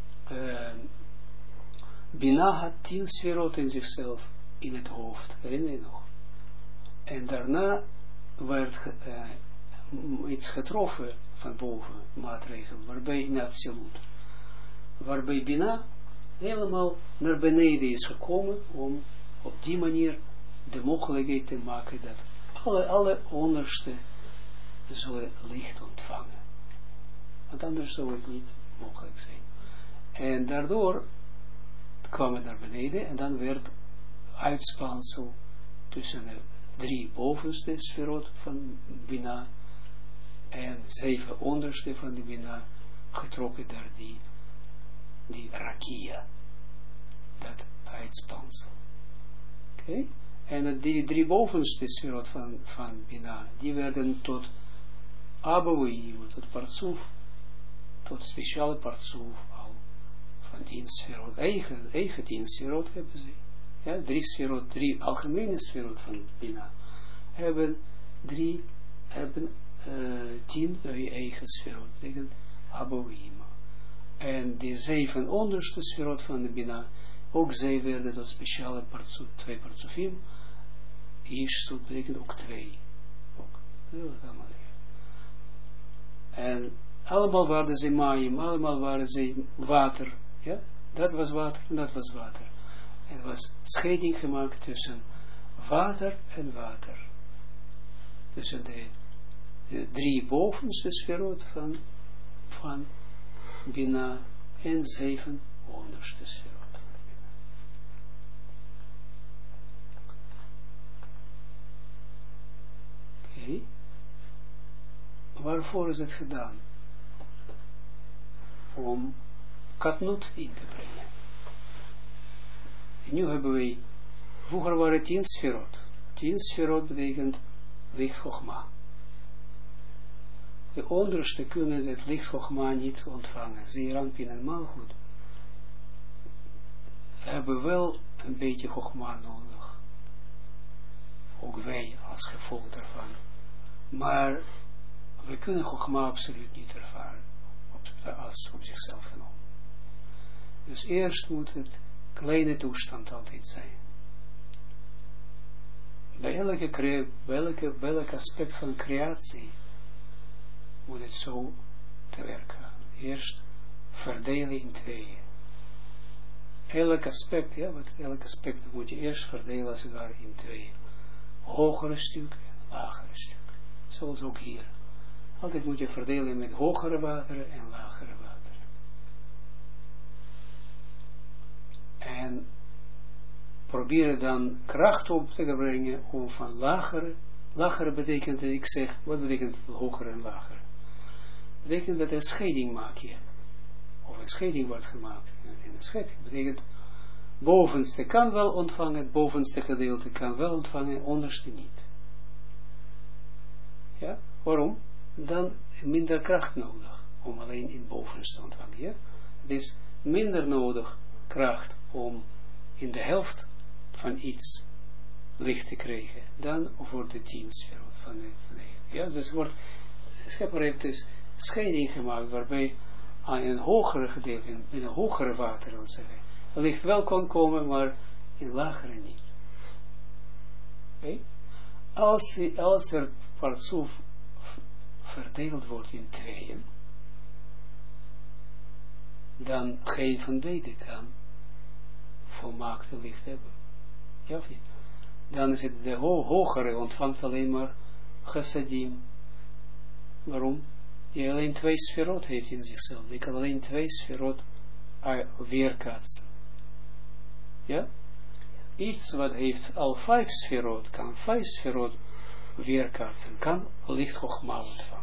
Bina had 10 sferot in zichzelf, in het hoofd, herinner je nog? En daarna werd iets getroffen van boven, maatregel, waarbij in Atsilut, waarbij Bina helemaal naar beneden is gekomen om op die manier de mogelijkheid te maken dat alle onderste zullen licht ontvangen. Want anders zou het niet mogelijk zijn. En daardoor kwam het naar beneden en dan werd uitspansel tussen de 3 bovenste sferot van Bina en 7 onderste van de Bina getrokken door die rakia, dat uitspansel. Oké? En die 3 bovenste sferot van Bina, die werden tot Abouim, tot Partsuf, tot speciale Partsuf al van 10 sferot, eigen 10 sferot hebben ze. Ja, 3 sferot, 3 algemene sferot van Bina hebben 10 eigen sferot, tegen Abouim. En die 7 onderste sferot van de Bina, ook zij werden tot speciale 2 partsufim. Ish betekent ook 2. Ook. En allemaal waren ze maïm, allemaal waren ze water. Ja? Dat was water en dat was water. En er was scheiding gemaakt tussen water en water. Tussen de 3 bovenste sferot van Bina en 7 onderste sferot. Oké. Waarvoor is het gedaan? Om katnut in te brengen. En nu hebben wij, vroeger waren 10 sferot. 10 sferot betekent licht Chogma. De onderste kunnen het licht Chogma niet ontvangen. Zeeranpin en Malchut hebben wel een beetje Chogma nodig. ook wij als gevolg daarvan. Maar we kunnen Chogma absoluut niet ervaren, als op zichzelf genomen. Dus eerst moet het kleine toestand altijd zijn. Bij elk aspect van creatie moet het zo te werken gaan. Eerst verdelen in tweeën. Elk aspect moet je eerst verdelen als het ware in tweeën. Hogere stuk en lagere stuk. Zoals ook hier. Altijd moet je verdelen met hogere wateren en lagere wateren. En proberen dan kracht op te brengen om van lagere betekent dat ik zeg, wat betekent hogere en lagere? Betekent dat er een scheiding maak je. Of een scheiding wordt gemaakt. In de schepping betekent, bovenste kan wel ontvangen, het bovenste gedeelte kan wel ontvangen, onderste niet. Ja, waarom? Dan minder kracht nodig, om alleen in bovenste te ontvangen. Ja? Het is minder nodig kracht om in de helft van iets licht te krijgen, dan voor de 10 sferot van de ja, dus de schepper heeft dus scheiding gemaakt, waarbij aan een hogere gedeelte, in een hogere water, dan zeggen, licht wel kon komen, maar in lagere niet. Okay? Als er partsoef verdeeld wordt in tweeën, dan geen van beide kan volmaakte licht hebben. Ja of niet? Dan is het de hogere ontvangt alleen maar chassadim. Waarom? Je alleen 2 sferot heeft in zichzelf. Je kan alleen 2 sferot weerkaatsen. Ja? Iets wat heeft al 5 sferot, kan 5 sferot weerkaatsen, kan licht Chogma ontvangen.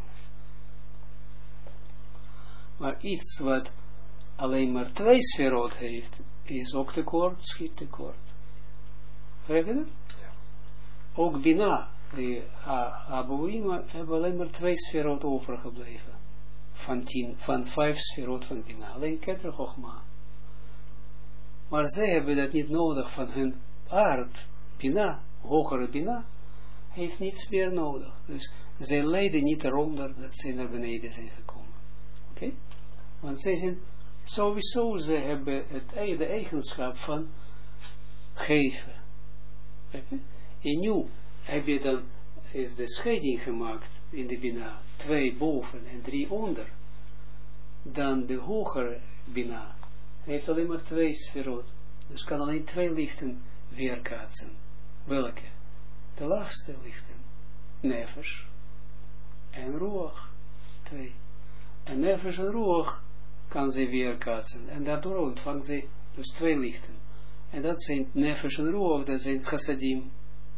Maar iets wat alleen maar 2 sferot heeft, is ook tekort, schiet tekort. Begrijp je dat? Ja. Ook Bina, de Abouima, hebben alleen maar 2 sferot overgebleven. Van 5 sferot van Bina. Alleen Keter Chogma. Maar zij hebben dat niet nodig van hun aard. Bina, hogere Bina, heeft niets meer nodig. Dus zij lijden niet eronder dat zij naar beneden zijn gekomen. Oké? Want zij zijn sowieso, ze hebben de eigenschap van geven. En nu heb je dan, is de scheiding gemaakt in de Bina, 2 boven en 3 onder. Dan de hogere Bina heeft alleen maar 2 sferot. Dus kan alleen 2 lichten weerkaatsen. Welke? De laagste lichten. Nefesh en Ruach. 2. En Nefesh en Ruach kan ze weerkaatsen. En daardoor ontvangt ze dus 2 lichten. En dat zijn Nefesh en Ruach, dat zijn chassadim.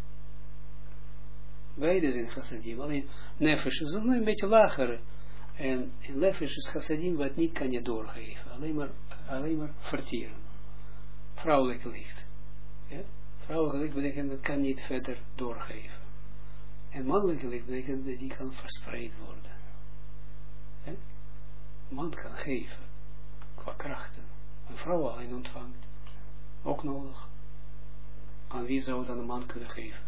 Beide zijn chassadim. Alleen Nefesh is een beetje lagere. En in Nefesh is chassadim wat niet kan je doorgeven. Alleen maar vertieren. Vrouwelijk licht. Ja? Vrouwelijk licht betekent dat kan niet verder doorgeven. En mannelijk licht betekent dat die kan verspreid worden. Ja? Man kan geven. Qua krachten. Een vrouw alleen ontvangt. Ook nodig. Aan wie zou dan een man kunnen geven?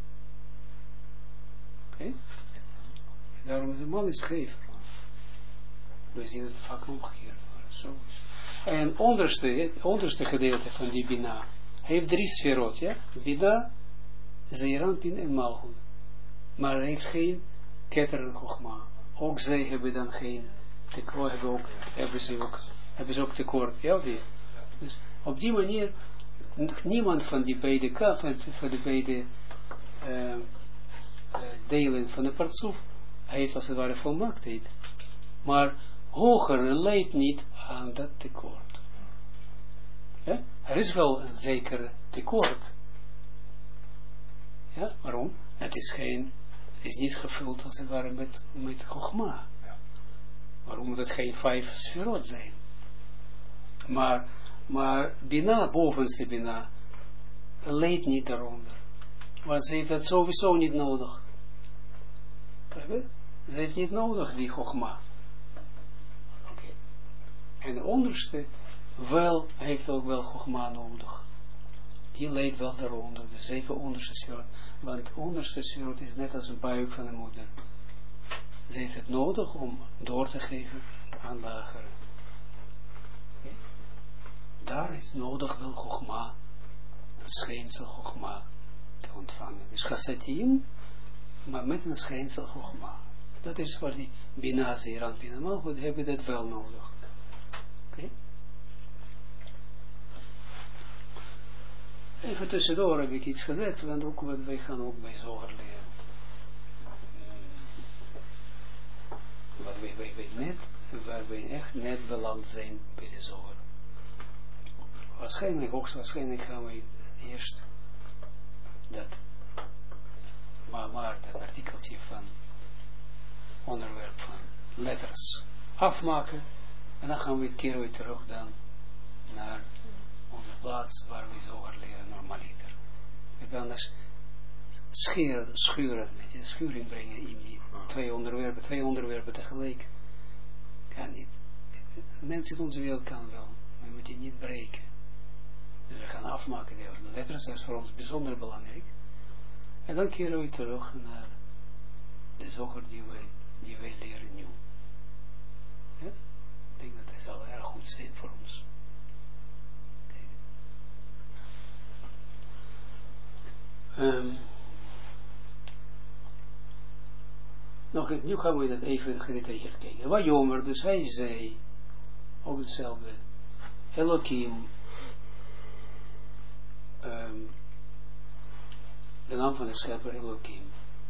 Oké? Daarom is een man is gever. We zien het vaak omgekeerd. Zo. En onderste gedeelte van die Bina heeft 3 sferot, ja? Bina, Zeeranpin en Malchut. Maar hij heeft geen Keter en Chogma. Ook zij hebben dan geen tekort, hebben ze ook tekort, ja of niet? Dus op die manier, niemand van die beide van de beide delen van de partsoef heeft als het ware volmaaktheid. Maar hogere leidt niet aan dat tekort. Ja? Er is wel een zekere tekort. Ja? Waarom? Het is niet gevuld als het ware met Chogma. Waarom moet het geen 5 sferot zijn? Maar Bina, bovenste Bina, leidt niet daaronder. Want ze heeft dat sowieso niet nodig. Ze heeft niet nodig, die Chogma. Okay. En de onderste heeft ook wel Chogma nodig. die leidt wel daaronder, de 7 onderste sferot, want onderste sferot is net als een buik van de moeder. Ze heeft het nodig om door te geven aan lagere. Okay. Daar is nodig wel Chogma, een schijnsel Chogma te ontvangen. Dus chassadim, maar met een schijnsel Chogma. Dat is waar die Bina, Zeeran, Bina, maar we hebben dat wel nodig. Okay. Even tussendoor heb ik iets geleerd, want ook, wij gaan ook bij Zoger leren. Wat waar wij echt net beland zijn bij de Zoger. Waarschijnlijk, hoogstwaarschijnlijk gaan wij eerst dat dat artikeltje van onderwerp van letters afmaken en dan gaan we het keer weer terug dan naar onze plaats waar we Zoger leren normaliter. We gaan dus schuring brengen in die twee onderwerpen tegelijk. Kan niet. Mensen in onze wereld kan wel, maar we moeten niet breken. Dus we gaan afmaken, de letters is voor ons bijzonder belangrijk. En dan keren we terug naar de Zoger die wij leren nu. Ja? Ik denk dat het zal erg goed zijn voor ons. Nu gaan we dat even gedetailleerd kijken. Wat Jomer, dus hij zei, ook hetzelfde, Elohim, de naam van de schepper Elohim.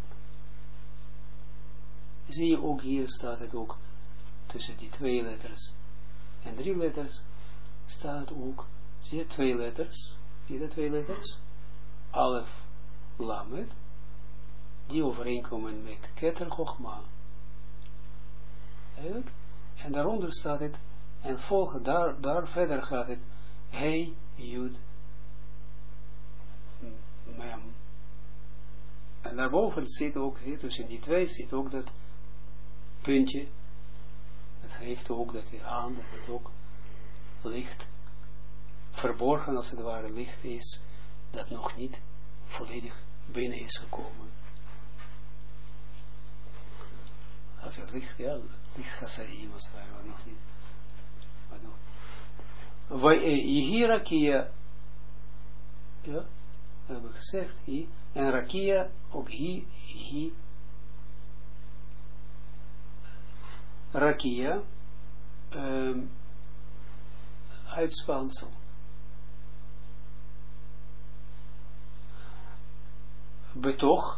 Zie je ook hier staat het ook tussen die 2 letters en 3 letters staat het ook, zie je 2 letters, zie je de 2 letters? Alef, Lamed, die overeenkomen met Keter Chochma. Eigenlijk? En daaronder staat het, en volgen, daar verder gaat het, Hey, Yud, Mem. En daarboven zit ook, tussen die 2 zit ook dat puntje, het heeft ook dat die aan, dat het ook licht, verborgen als het ware licht is, dat nog niet volledig binnen is gekomen. Als het licht, ja, licht chassadim als het ware, wat nog niet. Wat nog? Hier rakia, ja, dat hebben we gezegd, hier, en rakia, ook hier, rakia, uitspansel. Betoch,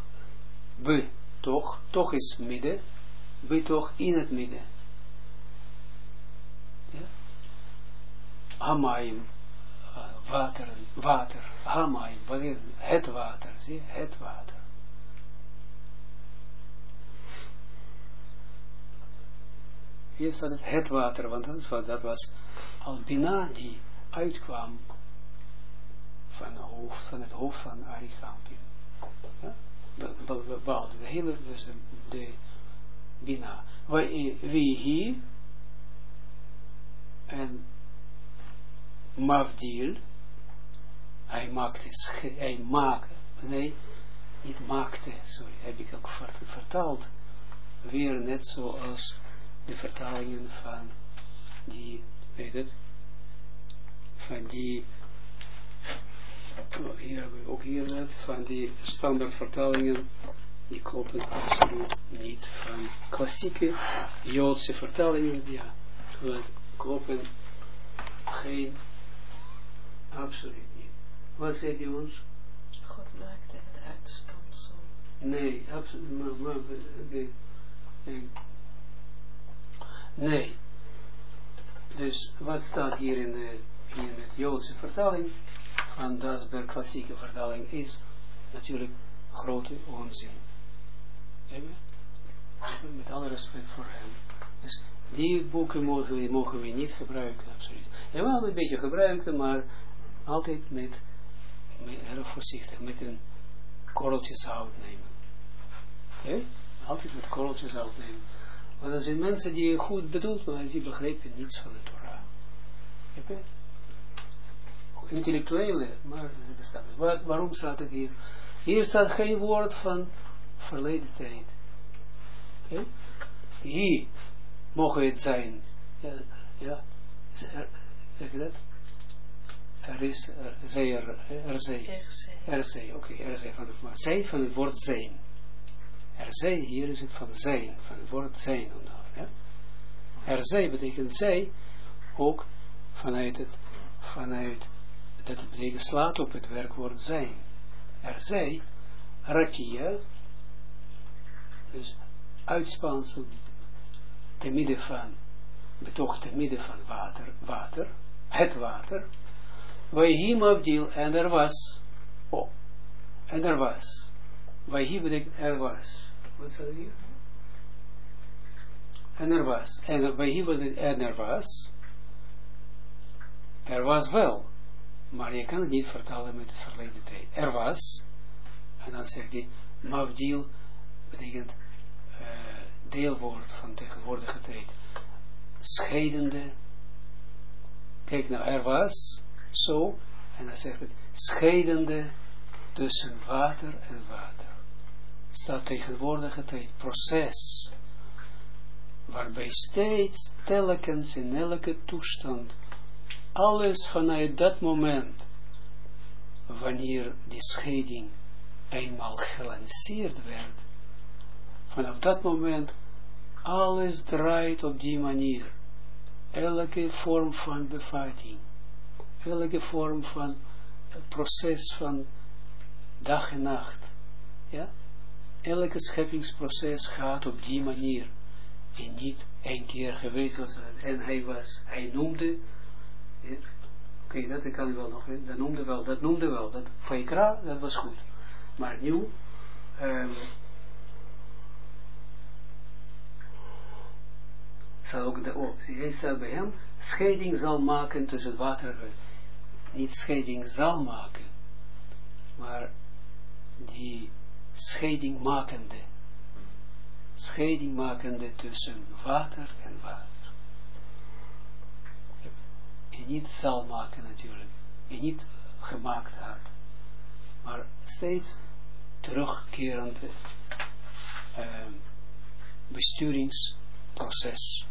toch is midden, betoch in het midden. Ja? Hamayim, water, hamayim, wat is het water, zie je, het water. Hier staat het water, want dat was al Bina die uitkwam van het hoofd van Arichampin. Ja? Behalve de hele, dus de Bina. Wie hier en Mavdil, hij maakte, heb ik ook vertaald, weer net zoals de vertalingen van die, weet het, van die, hier hebben we ook hier net, van die standaard vertalingen, die kloppen absoluut niet, van klassieke Joodse vertalingen, ja, kloppen geen, absoluut niet. Wat zegt hij ons? God maakte het uitspansel. Nee, absoluut, nee. Dus wat staat hier in de Joodse vertaling, van Dasberg klassieke vertaling, is natuurlijk grote onzin. Met alle respect voor hem. Dus die boeken mogen we niet gebruiken, absoluut. Ja, wel een beetje gebruiken, maar altijd met erg voorzichtig, met een korreltje zout nemen. Okay? Altijd met korreltje zout nemen. Want er zijn mensen die goed bedoeld, maar die begrijpen niets van de Torah. intellectuele, maar het bestaat niet. Waarom staat het hier? Hier staat geen woord van verleden tijd. Okay? Hier mogen het zijn. Ja. Zeg je dat? RC van het woord. Zij van het woord zijn. RC, hier is het van zijn, van het woord zijn. Ja? RC betekent zij, ook vanuit dat het betekent slaat op het werkwoord zijn. RC, rakia, dus uitspansel te midden van, betoog te midden van water, het water, Vayhi Mavdil, en er was, en er was, Vayhi betekent er was, wat staat er hier? En er was, en Vayhi betekent en er was wel, maar je kan het niet vertalen met het verleden tijd. Er was, en dan zegt hij, Mavdil betekent deelwoord van tegenwoordige tijd, scheidende, kijk nou, er was, zo, en dan zegt het, scheidende tussen water en water. Staat tegenwoordige tijd, proces, waarbij steeds, telkens in elke toestand, alles vanuit dat moment, wanneer die scheiding eenmaal gelanceerd werd, vanaf dat moment, alles draait op die manier. Elke vorm van bevatting, elke vorm van proces van dag en nacht, ja, elke scheppingsproces gaat op die manier, en niet één keer geweest was, en hij noemde, ja, oké, dat kan ik wel nog, dat noemde wel, dat Vaikra, dat was goed, maar nu, ook hij staat bij hem, scheiding zal maken tussen water en niet scheiding zal maken, maar die scheiding makende tussen water en water. En niet zal maken natuurlijk, en niet gemaakt had, maar steeds terugkerende besturingsproces.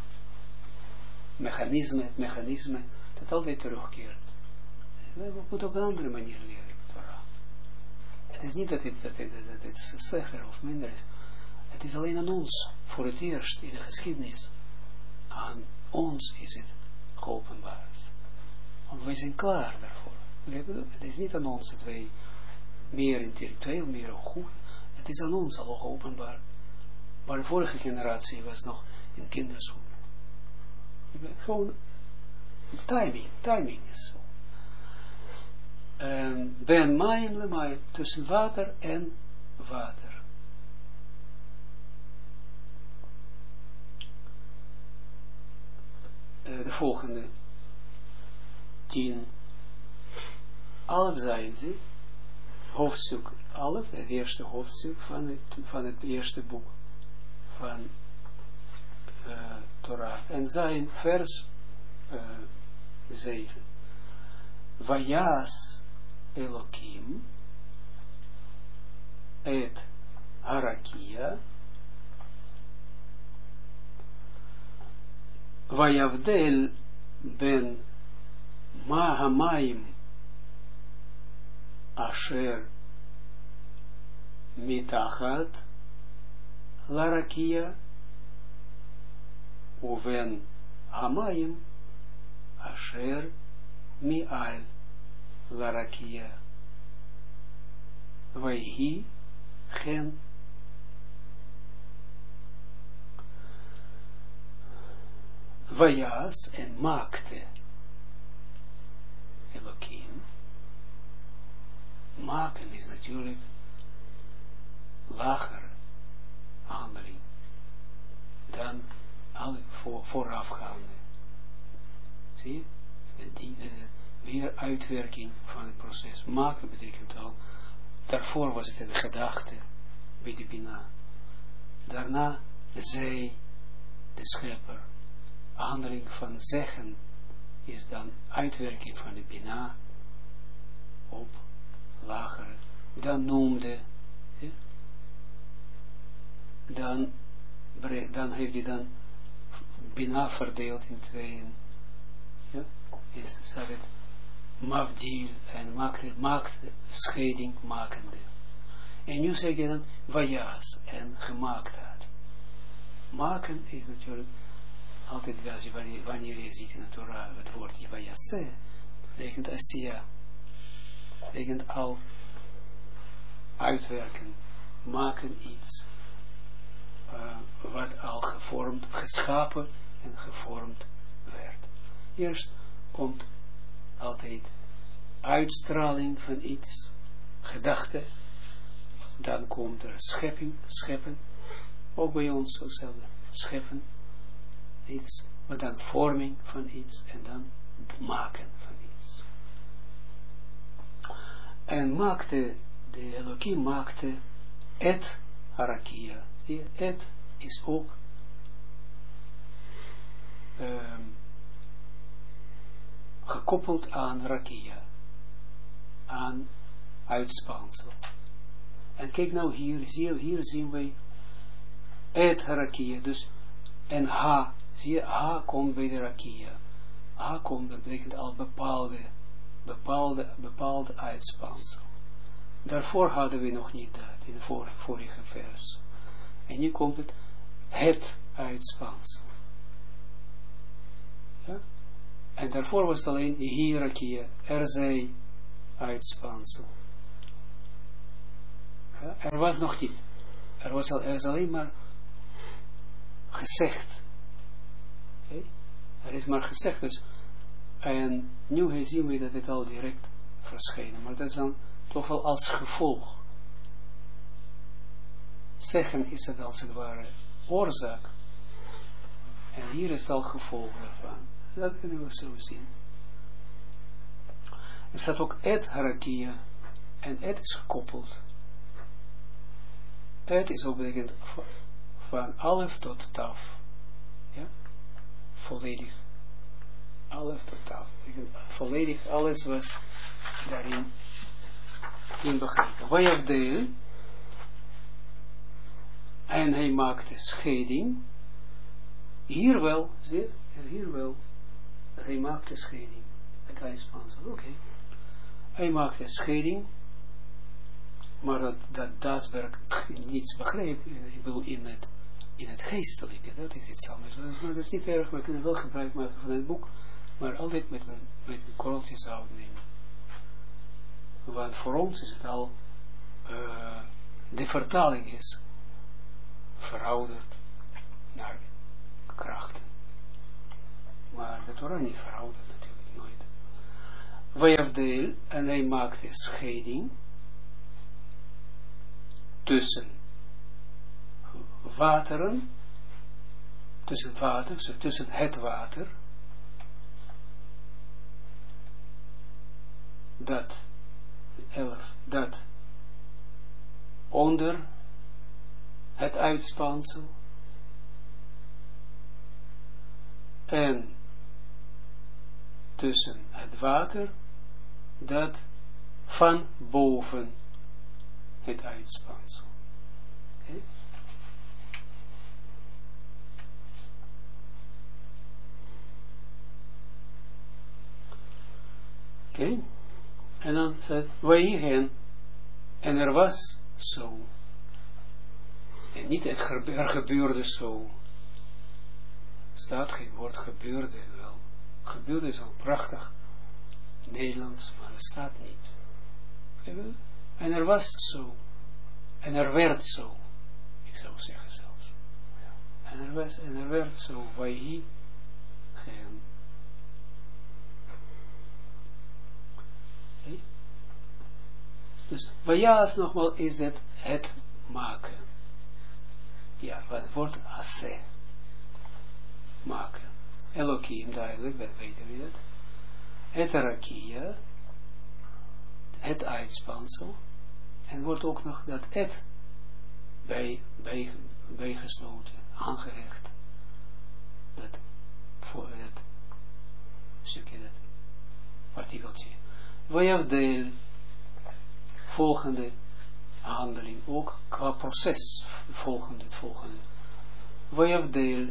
Het mechanisme dat altijd terugkeert. We moeten op een andere manier leren. Torah. Het is niet dat het slechter of minder is. Het is alleen aan ons, voor het eerst in de geschiedenis. Aan ons is het geopenbaard. Want wij zijn klaar daarvoor. Het is niet aan ons dat wij meer intellectueel, meer goed. Het is aan ons al geopenbaard. Maar de vorige generatie was nog in kinderschoenen. Gewoon timing is zo. Ben maim le maim, tussen water en water. De volgende 10. Alef zijn ze, hoofdstuk Alef, het eerste hoofdstuk van het eerste boek van Torah. En zijn vers 7. Vayas Elokim et Harakia Vayavdel ben Mahamayim Asher Mitachat Larakia Uven Hamayim Asher Mi'al Larakia Vayhi Gen Vayas en maakte Elohim. Maken is natuurlijk lager handeling dan alle voorafgaande. Zie je? En die is weer uitwerking van het proces. Maken betekent al, daarvoor was het een gedachte bij de Bina. Daarna zij, de schepper, handeling van zeggen is dan uitwerking van de Bina dan noemde, ja, dan heeft hij dan Bina verdeeld in tweeën. Ja, staat het mafdil en maakte scheiding makende. En nu zeg je dan vajas en gemaakt had. Maken is natuurlijk altijd wel, wanneer je ziet in de Torah het woord vajase, betekent asiya, betekent al uitwerken, maken iets wat al gevormd, geschapen en gevormd werd. Eerst komt altijd uitstraling van iets, gedachte, dan komt er scheppen, ook bij ons hetzelfde, scheppen, iets, maar dan vorming van iets en dan maken van iets. En de Elohim maakte et harakia. Zie je, et is ook gekoppeld aan rakia, aan uitspansel. En kijk nou hier zien wij et harakia, dus en ha, zie je, ha komt bij de rakia. Ha komt, dat betekent al bepaalde uitspansel. Daarvoor hadden we nog niet dat, in de vorige vers. En nu komt het uitspansel. Ja? En daarvoor was het alleen hierakia, er zij uitspansel. Ja? Er was nog niet. Er is alleen maar gezegd. Okay? Er is maar gezegd dus. En nu zien we dat het al direct verschijnen. Maar dat is dan toch wel als gevolg. Zeggen is het als het ware oorzaak. En hier is het al gevolg daarvan. Dat kunnen we zo zien. Er staat ook et harakia. En et is gekoppeld. Et is ook betekend van alef tot taf. Ja? Volledig. Alef tot taf. Volledig alles was daarin inbegrepen. Vayavdeel. En hij maakte scheiding. Hier wel, zie je? Hier wel. Hij maakte scheiding. Het uitspansel, oké. Hij maakte scheiding. Maar dat Dasberg niets begreep. Ik bedoel in het geestelijke. Dat is iets anders. Dat is niet erg. We kunnen wel gebruik maken van het boek. Maar altijd met een korreltje zout nemen. Want voor ons is het al de vertaling is verouderd naar krachten. Maar de Torah niet verouderd natuurlijk nooit. Vayavdeel, en hij maakte scheiding tussen wateren, tussen het water, dat onder het uitspansel en tussen het water dat van boven het uitspansel. Okay. Oké. En dan staat Waihen. En er was zo. En niet er gebeurde zo. Staat geen woord gebeurde wel. Gebeurde is wel prachtig Nederlands, maar het staat niet. En er was zo. En er werd zo. Ik zou zeggen zelfs. Ja. En er werd zo. Waihen. Okay. Dus vajas nogmaals is het maken. Ja, het woord asse. Maken. Elohim, duidelijk, dat weten we dat. Het rakia, het uitspansel. En wordt ook nog dat het bijgesloten, aangehecht. Dat voor het stukje, dat partikeltje. Vayavdeel, volgende handeling, ook qua proces, het volgende. Vayavdeel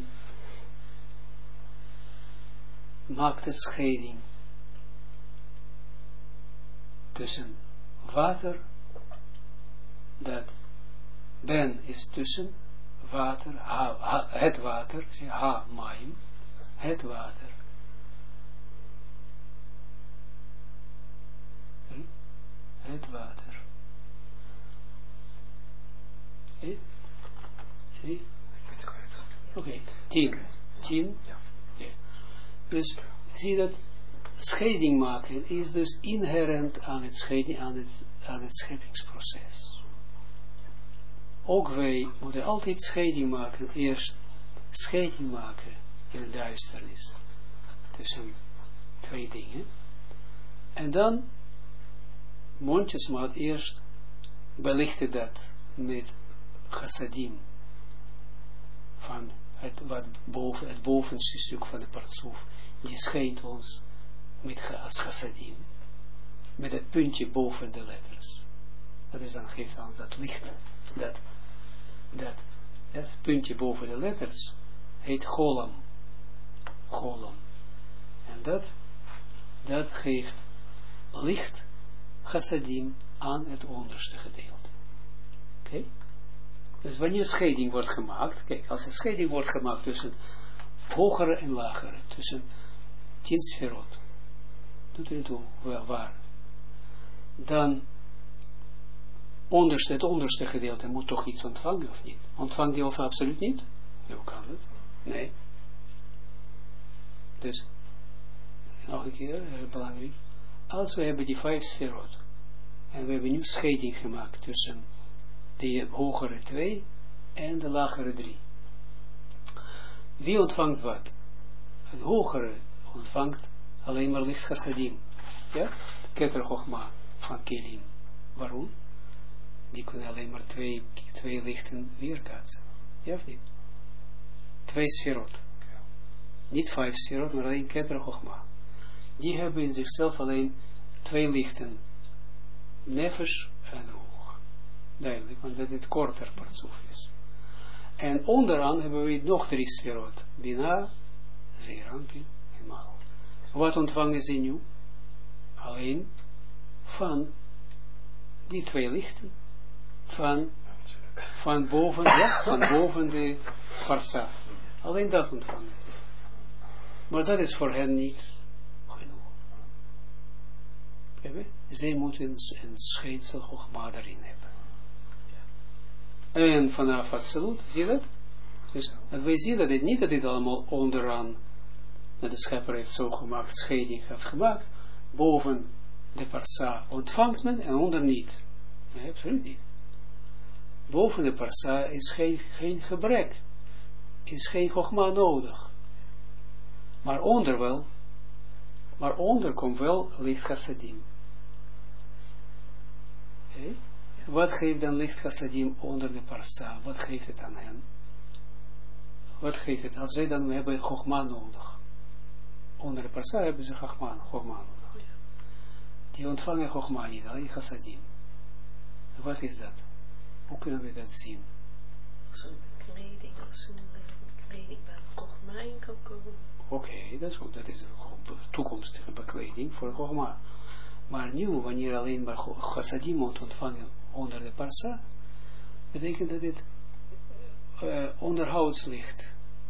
maakt de scheiding tussen water, dat ben is tussen water, het water, maim, het water. Het water. Oké, 10. Ja. Dus zie dat scheiding maken is dus inherent aan het scheiding, aan het scheppingsproces. Ook wij moeten altijd scheiding maken, eerst scheiding maken in de duisternis tussen twee dingen. En dan mondjesmaat eerst belichten dat met chassadim van het bovenste stuk van de partsoef, die schijnt ons als chassadim, met het puntje boven de letters. Dat is dan, geeft ons dat licht, dat puntje boven de letters heet cholam. En dat geeft licht chassadim aan het onderste gedeelte. Oké? Dus wanneer scheiding wordt gemaakt, kijk, als er scheiding wordt gemaakt tussen hogere en lagere, tussen 10 sferot, doet u het waar, dan het onderste gedeelte moet toch iets ontvangen of niet? Ontvangt die of absoluut niet? Hoe kan het? Nee. Dus, nog een keer, belangrijk. Als we hebben die 5 sferot, en we hebben nu scheiding gemaakt tussen de hogere 2 en de lagere 3. Wie ontvangt wat? Het hogere ontvangt alleen maar licht chassadim. Ja? Keter Chochma van Kelim. Waarom? Die kunnen alleen maar twee lichten weerkaatsen. Ja of niet? 2 sferot. Niet 5 sferot, maar alleen Keter Chochma. Die hebben in zichzelf alleen 2 lichten. Nefesh en Ruach. Duidelijk, want dat het korter partsoef is. En onderaan hebben we nog 3 sferot. Bina, Zeeranpin en Mal. Wat ontvangen ze nu? Alleen van die 2 lichten. Van boven de parsa. Alleen dat ontvangen ze. Maar dat is voor hen niet genoeg. Zij moeten een scheidsel Chochma daarin hebben. En vanaf absoluut, zie je dat? Dus dat wij zien dat het niet dat dit allemaal onderaan, dat de schepper heeft zo gemaakt, scheiding heeft gemaakt, boven de parsa ontvangt men en onder niet. Nee, absoluut niet. Boven de parsa is geen gebrek, is geen Chochma nodig. Maar onder wel, maar onder komt wel licht chassadim. Okay. Wat geeft dan licht chassadim onder de parsa? Wat geeft het aan hen? Wat geeft het? Als zij dan hebben Chochma nodig. Onder de parsa hebben ze Chochma nodig. Die ontvangen Chochma niet, alleen chassadim. Wat is dat? Hoe kunnen we dat zien? Zo'n bekleding, als zo'n bekleding waar Chochma in kan komen. Oké, dat is goed. Dat is een toekomstige bekleding voor Chochma. Maar nu, wanneer alleen maar chassadim moet ontvangen onder de parsa, betekent dat het onderhoudslicht.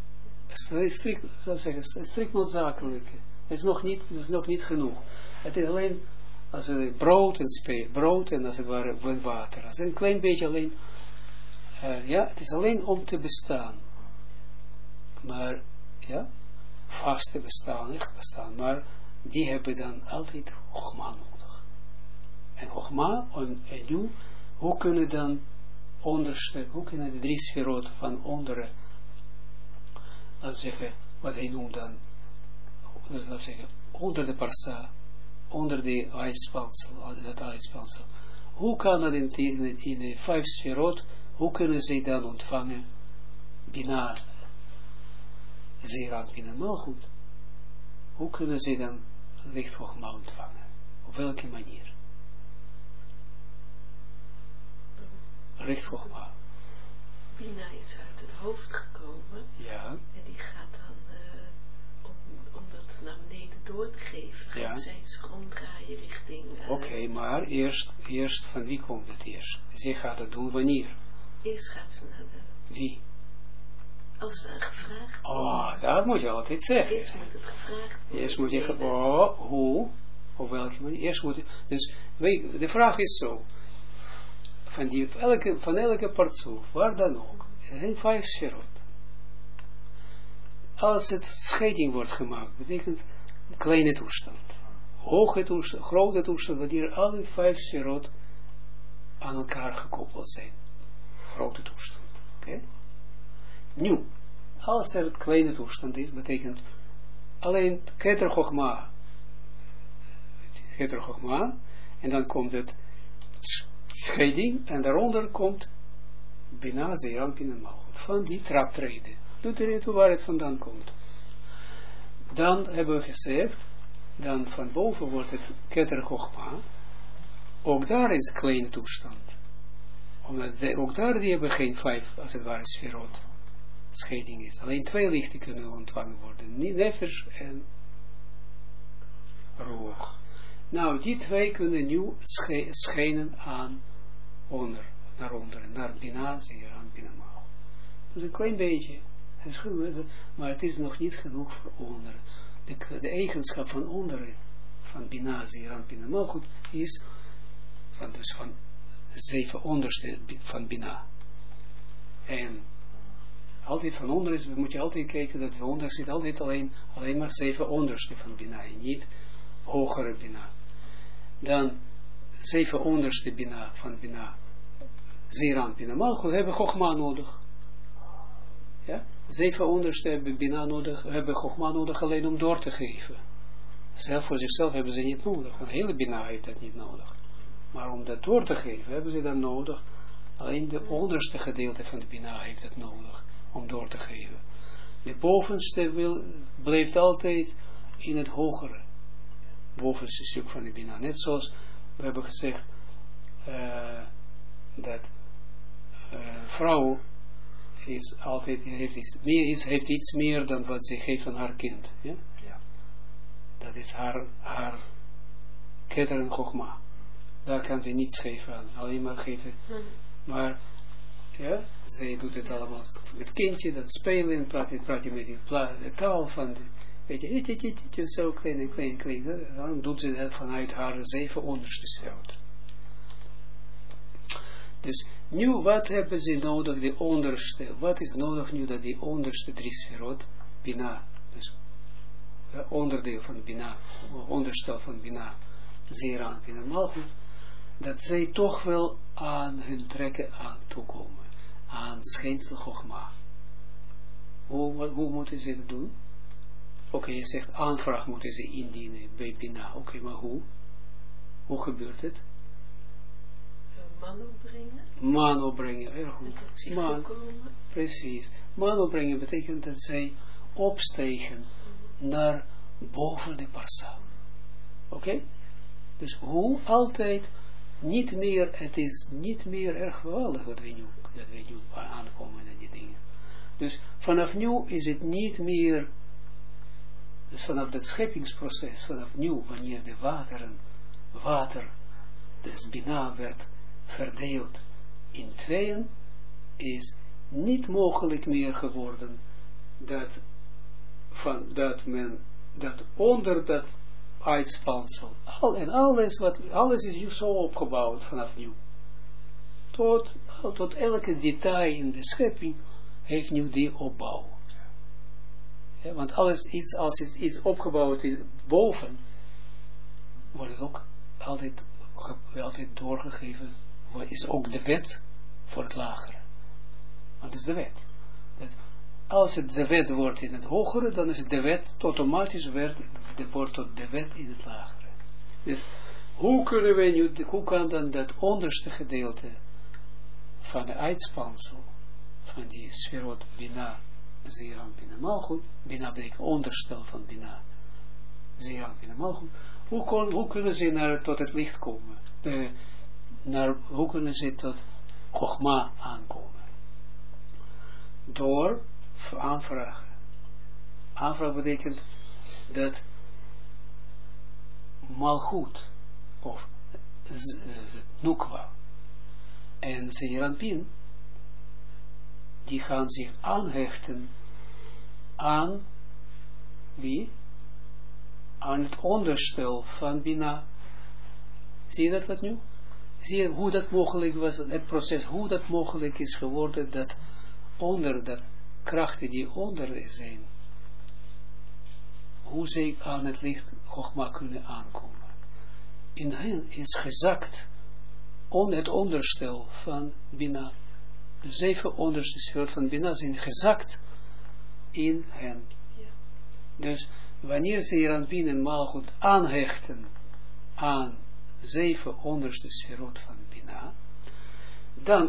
Strikt noodzakelijk. Het is nog niet genoeg. Het is alleen als het brood en als het ware water. Als een klein beetje alleen, het is alleen om te bestaan. Maar, vast te bestaan, echt bestaan. Maar die hebben dan altijd Chochma nodig. En Chochma, en nu, hoe kunnen dan hoe kunnen de 3 sferot van onderen, laten zeggen, wat hij noemt dan, laten zeggen, onder de parsa, onder de ijspansel, hoe kan dat in de 5 sferot, hoe kunnen zij dan ontvangen, Bina, Zeeran, Bina, Malchut? Hoe kunnen zij dan licht Chochma ontvangen? Op welke manier? Richt Chogma. Bina is uit het hoofd gekomen. Ja. En die gaat dan, om dat naar beneden door te geven, gaat zij zich omdraaien richting... Oké, maar eerst van wie komt het eerst? Zij gaat het doen wanneer? Eerst gaat ze naar de... Wie? Als er gevraagd wordt. Oh, dat moet je altijd zeggen. Eerst moet het gevraagd worden. Eerst moet je, hoe? Op welke manier? Eerst moet je, dus, de vraag is zo. Van elke partsoef, waar dan ook. Er zijn 5 sferot. Als het scheiding wordt gemaakt, betekent kleine toestand. Hoge toestand, grote toestand, wanneer alle 5 sferot aan elkaar gekoppeld zijn. Grote toestand. Oké? Nu, als er kleine toestand is, betekent alleen Keter Chogma, en dan komt het scheiding, en daaronder komt Bina, Zeeran, Pina, Malchut, van die traptreden. Doet er niet waar het vandaan komt. Dan hebben we gezegd, dan van boven wordt het Keter Chogma, ook daar is kleine toestand. Omdat ook daar die hebben geen 5, als het ware, sferot. Scheiding is. Alleen 2 lichten kunnen ontvangen worden. Nefesh en Ruach. Nou, die 2 kunnen nu schijnen aan naar onder, naar Bina, Zeeran, Bina, Malchut. Dus een klein beetje. Maar het is nog niet genoeg voor onder. De eigenschap van onder, van Bina, Zeeran, Bina, Malchut, is van 7 onderste van Bina. En altijd van onder is, moet je altijd kijken dat de onder zit altijd alleen maar 7 onderste van Bina en niet hogere Bina. Dan 7 onderste Bina van Bina, Zeeran, Bina, Malchut hebben Chogma nodig. Ja? 7 onderste hebben Bina nodig, hebben Chogma nodig alleen om door te geven. Zelf voor zichzelf hebben ze niet nodig, want hele Bina heeft dat niet nodig. Maar om dat door te geven hebben ze dan nodig, alleen de onderste gedeelte van de Bina heeft het nodig om door te geven. De bovenste blijft altijd in het hogere, bovenste stuk van de Bina. Net zoals we hebben gezegd dat vrouw is altijd, heeft iets meer dan wat ze geeft aan haar kind. Ja? Ja. Dat is haar Keter en Chogma. Daar kan ze niets geven aan, alleen maar geven. Maar ja, zij doet het allemaal met kindje, dat spelen en praat je met de taal van de, weet je, zo klein. Daarom doet ze dat vanuit haar 7 onderste sferot. Dus nu, wat hebben ze nodig, de onderste, wat is nodig nu dat die onderste 3 sferot, Bina, dus onderdeel van Bina, onderstel van Bina, Zeeran, Pina, Malchut, dat zij toch wel aan hun trekken aan toekomen, aan schijnsel Chogma. Hoe moeten ze dat doen? Oké, je zegt aanvraag moeten ze indienen bij Bina. Oké, maar hoe? Hoe gebeurt het? Man opbrengen. Man opbrengen, erg goed. Man, precies. Man opbrengen betekent dat zij opstegen naar boven de parsa. Oké? Dus hoe altijd niet meer, het is niet meer erg geweldig dat we nu aankomen en die dingen. Dus vanaf nu is het niet meer, dus vanaf dat scheppingsproces, vanaf nu, wanneer de water, dus Bina werd verdeeld in 2, is niet mogelijk meer geworden dat onder dat uitspansel, alles is nu zo opgebouwd vanaf nu. Tot elke detail in de schepping heeft nu die opbouw. Ja, want als iets opgebouwd is boven, wordt het ook altijd doorgegeven, is ook de wet voor het lagere. Want het is de wet. Als het de wet wordt in het hogere, dan is het de wet, automatisch wordt tot de wet in het lagere. Dus hoe kan dan dat onderste gedeelte van de uitspansel, van die sferot Bina, Zeeran, Pina, Malchut, Bina betekent onderstel van Bina, Zeeran, Pina, Malchut, hoe kunnen ze tot het licht komen? Hoe kunnen ze Chogma aankomen. Door aanvragen. Aanvragen betekent dat malgoed of nukwa en Zeeranpin die gaan zich aanhechten aan wie? Aan het onderstel van Bina. Zie je dat wat nu? Zie je hoe dat mogelijk was, het proces, hoe dat mogelijk is geworden, dat onder, dat krachten die onder zijn, hoe zij aan het licht Chogma kunnen aankomen. In hen is gezakt het onderstel van Bina. De 7 onderste sfeer van Bina zijn gezakt in hen. Ja. Dus wanneer ze hier aan Bina en Malchut aanhechten aan 7 onderste sferot van Bina, dan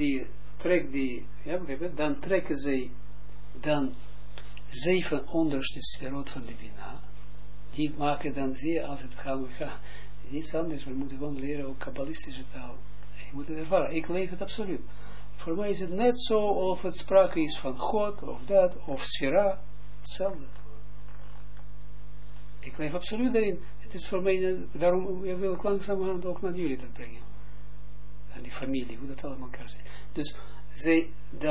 dan trekken zij dan 7 onderste sferot van de Bina, die maken dan, zie je, als het gaan, niets anders, we moeten gewoon leren ook kabbalistische taal. Je moet het ervaren, ik leef het absoluut. Voor mij is het net zo of het sprake is van God, of dat, of sfera, hetzelfde. Ik leef absoluut daarin. Het is voor mij, daarom wil ik langzamerhand ook naar jullie dat brengen. En die familie, hoe dat allemaal elkaar zit. Dus zij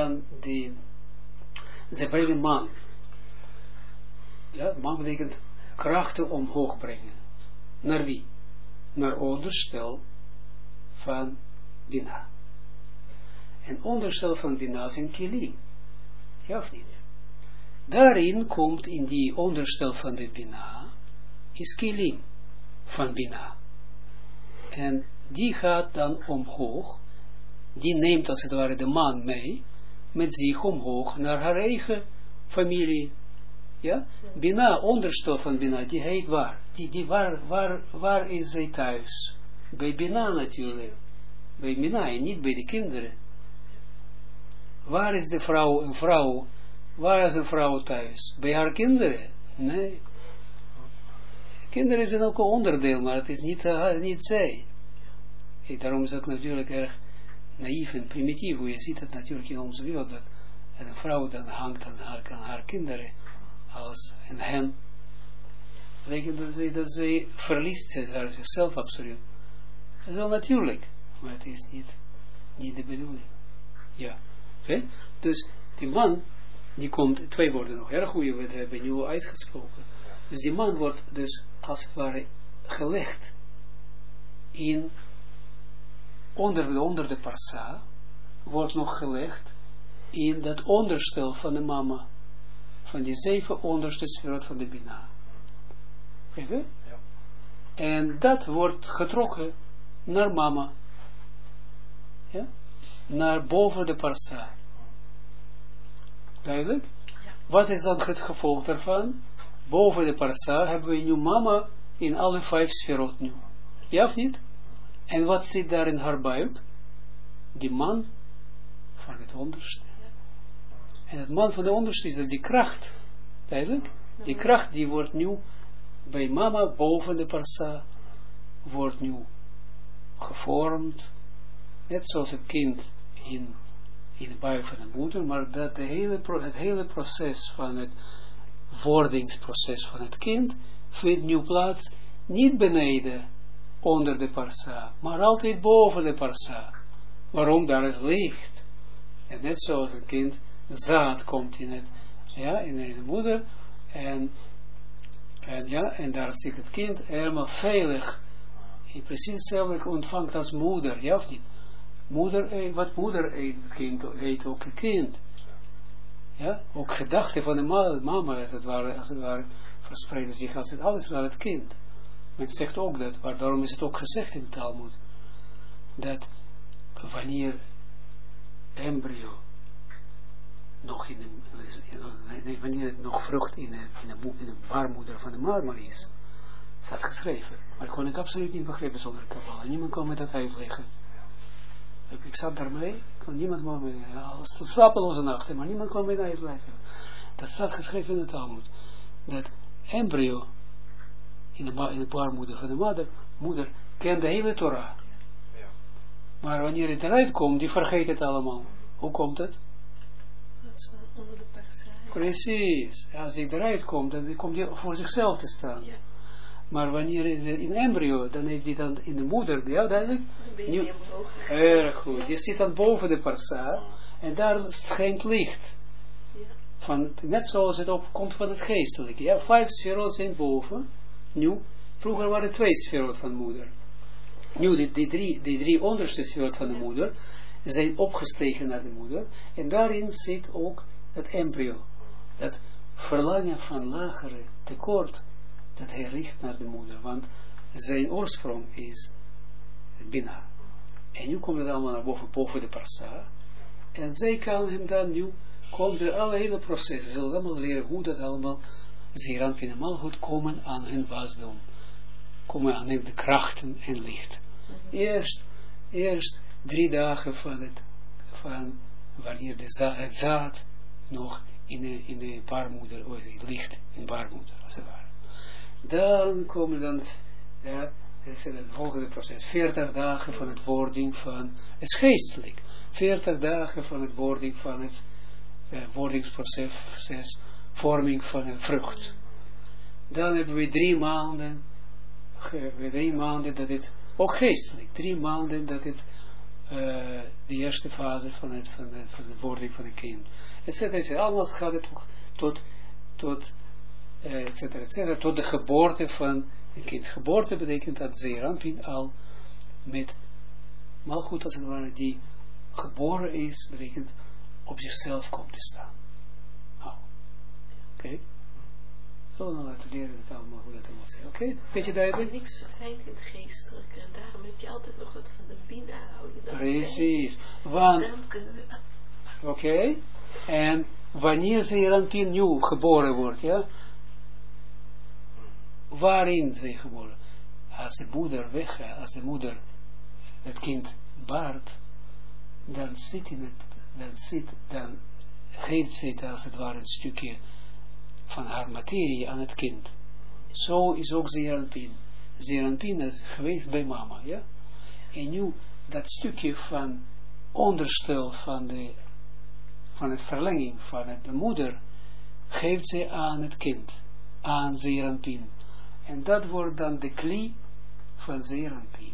brengen man. Ja, man betekent krachten omhoog brengen. Naar wie? Naar onderstel van Bina. En onderstel van Bina zijn kilim. Ja of niet? Daarin komt in die onderstel van de Bina is kilim van Bina. En die gaat dan omhoog. Die neemt als het ware de man mee met zich omhoog naar haar eigen familie. Ja? Bina, onderstel van Bina, die heet waar? Waar is zij thuis? Bij Bina natuurlijk. Bij Bina en niet bij de kinderen. Waar is de vrouw, waar is een vrouw thuis? Bij haar kinderen? Nee. Kinderen zijn ook een onderdeel, maar het is niet zij. Daarom is het natuurlijk erg naïef en primitief, hoe je ziet het natuurlijk in onze wereld, dat een vrouw dan hangt aan haar kinderen, en hen, betekent dat zij verliest zichzelf absoluut. Dat is wel natuurlijk, maar het is niet de bedoeling. Ja. Okay? Dus die man, die komt, 2 woorden nog, erg goeie, we hebben nu uitgesproken. Dus die man wordt dus als het ware gelegd onder de parsa, wordt nog gelegd in dat onderstel van de mama, van die 7 onderste sferot van de Bina. Kijk je? Ja. En dat wordt getrokken naar mama. Ja? Naar boven de parsa. Duidelijk? Ja. Wat is dan het gevolg daarvan? Boven de parsa hebben we nu mama in alle 5 sferot nu. Ja of niet? En wat zit daar in haar buik? Die man van het onderste. En het man van de onderste is die kracht. Duidelijk? Die kracht die wordt nu bij mama boven de parsa wordt nu gevormd. Net zoals het kind in de buik van de moeder. Maar dat het hele proces van het wordingsproces van het kind vindt nu plaats niet beneden onder de parsa, maar altijd boven de parsa. Waarom? Daar is licht. En net zoals het kind zaad komt in de moeder en daar zit het kind helemaal veilig. In precies hetzelfde ontvangt als moeder, ja of niet? Wat moeder eet, het kind eet ook het kind. Ja, ook gedachten van de mama als het ware verspreiden zich als het alles naar het kind. Men zegt ook dat, maar daarom is het ook gezegd in de Talmud, dat wanneer embryo nog wanneer het nog vrucht in de baarmoeder van de mama is, staat geschreven. Maar ik kon het absoluut niet begrijpen zonder Kabbalah. Niemand kon me dat uitleggen. Ik zat daarmee, kon niemand me als slapeloze nachten, maar niemand kon me dat uitleggen. Dat staat geschreven in de Talmud. Dat embryo in de baarmoeder van de moeder kent de hele Torah. Maar wanneer het eruit komt, die vergeet het allemaal. Hoe komt het? Dat staat onder de parsaïs. Precies. Als ik eruit kom, dan komt hij voor zichzelf te staan. Ja. Maar wanneer is het in embryo, dan heeft hij dan in de moeder, ja duidelijk? Nu, Erg goed. Je zit dan boven de parsa en daar schijnt licht. ja. Net zoals het opkomt van het geestelijke. Ja, 5 sferot zijn boven. Nu, vroeger waren 2 sferot van moeder. Nu, die drie onderste sferot van de moeder zijn opgestegen naar de moeder. En daarin zit ook het embryo. Dat verlangen van lagere tekort, dat hij richt naar de moeder. Want zijn oorsprong is Bina. En nu komt het allemaal naar boven de parsa. En zij kan hem dan nu, komt er alle hele processen. Ze zullen allemaal leren hoe dat allemaal, Zeeranpin en Malchut komen aan hun wasdom. Komen aan de krachten en licht. Eerst 3 dagen van wanneer het zaad nog in de baarmoeder, ligt in baarmoeder, als het ware. Dan komen dan, ja, dat is het volgende proces, 40 dagen van het wording van, het is geestelijk, 40 dagen van het wording van het wordingsproces, vorming van een vrucht. Dan hebben we 3 maanden, dat het, ook geestelijk, 3 maanden dat het, de eerste fase van de wording van een kind. Etcetera, allemaal gaat het tot de geboorte van een kind. Geboorte betekent dat Zeeranpin al met Malchut, als het ware, die geboren is, betekent op zichzelf komt te staan. Oké. Zo, dan laten we leren het allemaal, hoe dat allemaal zegt. Oké, weet je duidelijk? Niks verdwijnt in het geestelijke en daarom heb je altijd nog wat van de Bina houden. Precies, want, oké, en wanneer Zeeranpin nieuw geboren wordt, ja, waarin zij geboren? Als de moeder weggaat, als de moeder het kind baart, dan geeft zij als het ware een stukje van haar materie aan het kind. Zo is ook Zeeranpin. Zeeranpin is geweest bij mama, ja. En nu dat stukje van onderstel van het verlenging van de moeder geeft zij aan het kind, aan Zeeranpin. En dat wordt dan de kli van Zeeranpin.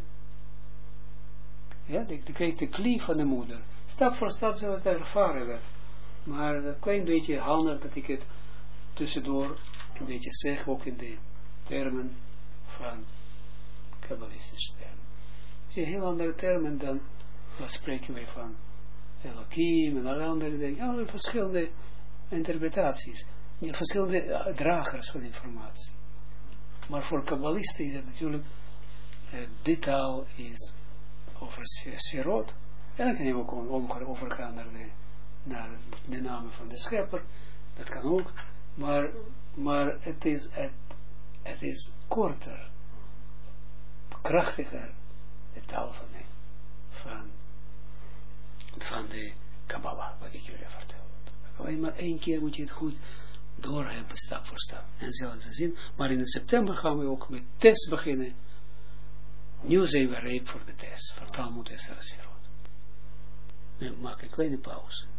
Ja, die krijgt de kli van de moeder. Stap voor stap zal het ervaren dat. Maar dat klein beetje handig dat ik het tussendoor een beetje zeg, ook in de termen van kabbalistische termen. Het is een heel andere termen dan, wat spreken wij van Elohim en alle andere dingen. Alle verschillende interpretaties, verschillende dragers van informatie. Maar voor kabbalisten is het natuurlijk, dit taal is over sferot, en dan kan je ook overgaan naar de namen van de schepper, dat kan ook, maar het is korter, krachtiger, de taal van de Kabbalah, wat ik jullie vertel. Alleen maar 1 keer moet je het goed doorhebben, stap voor stap. En zullen ze zien, maar in september gaan we ook met test beginnen. Nu zijn we rijp voor de test, voor Talmud Esther Sferot. We maken een kleine pauze.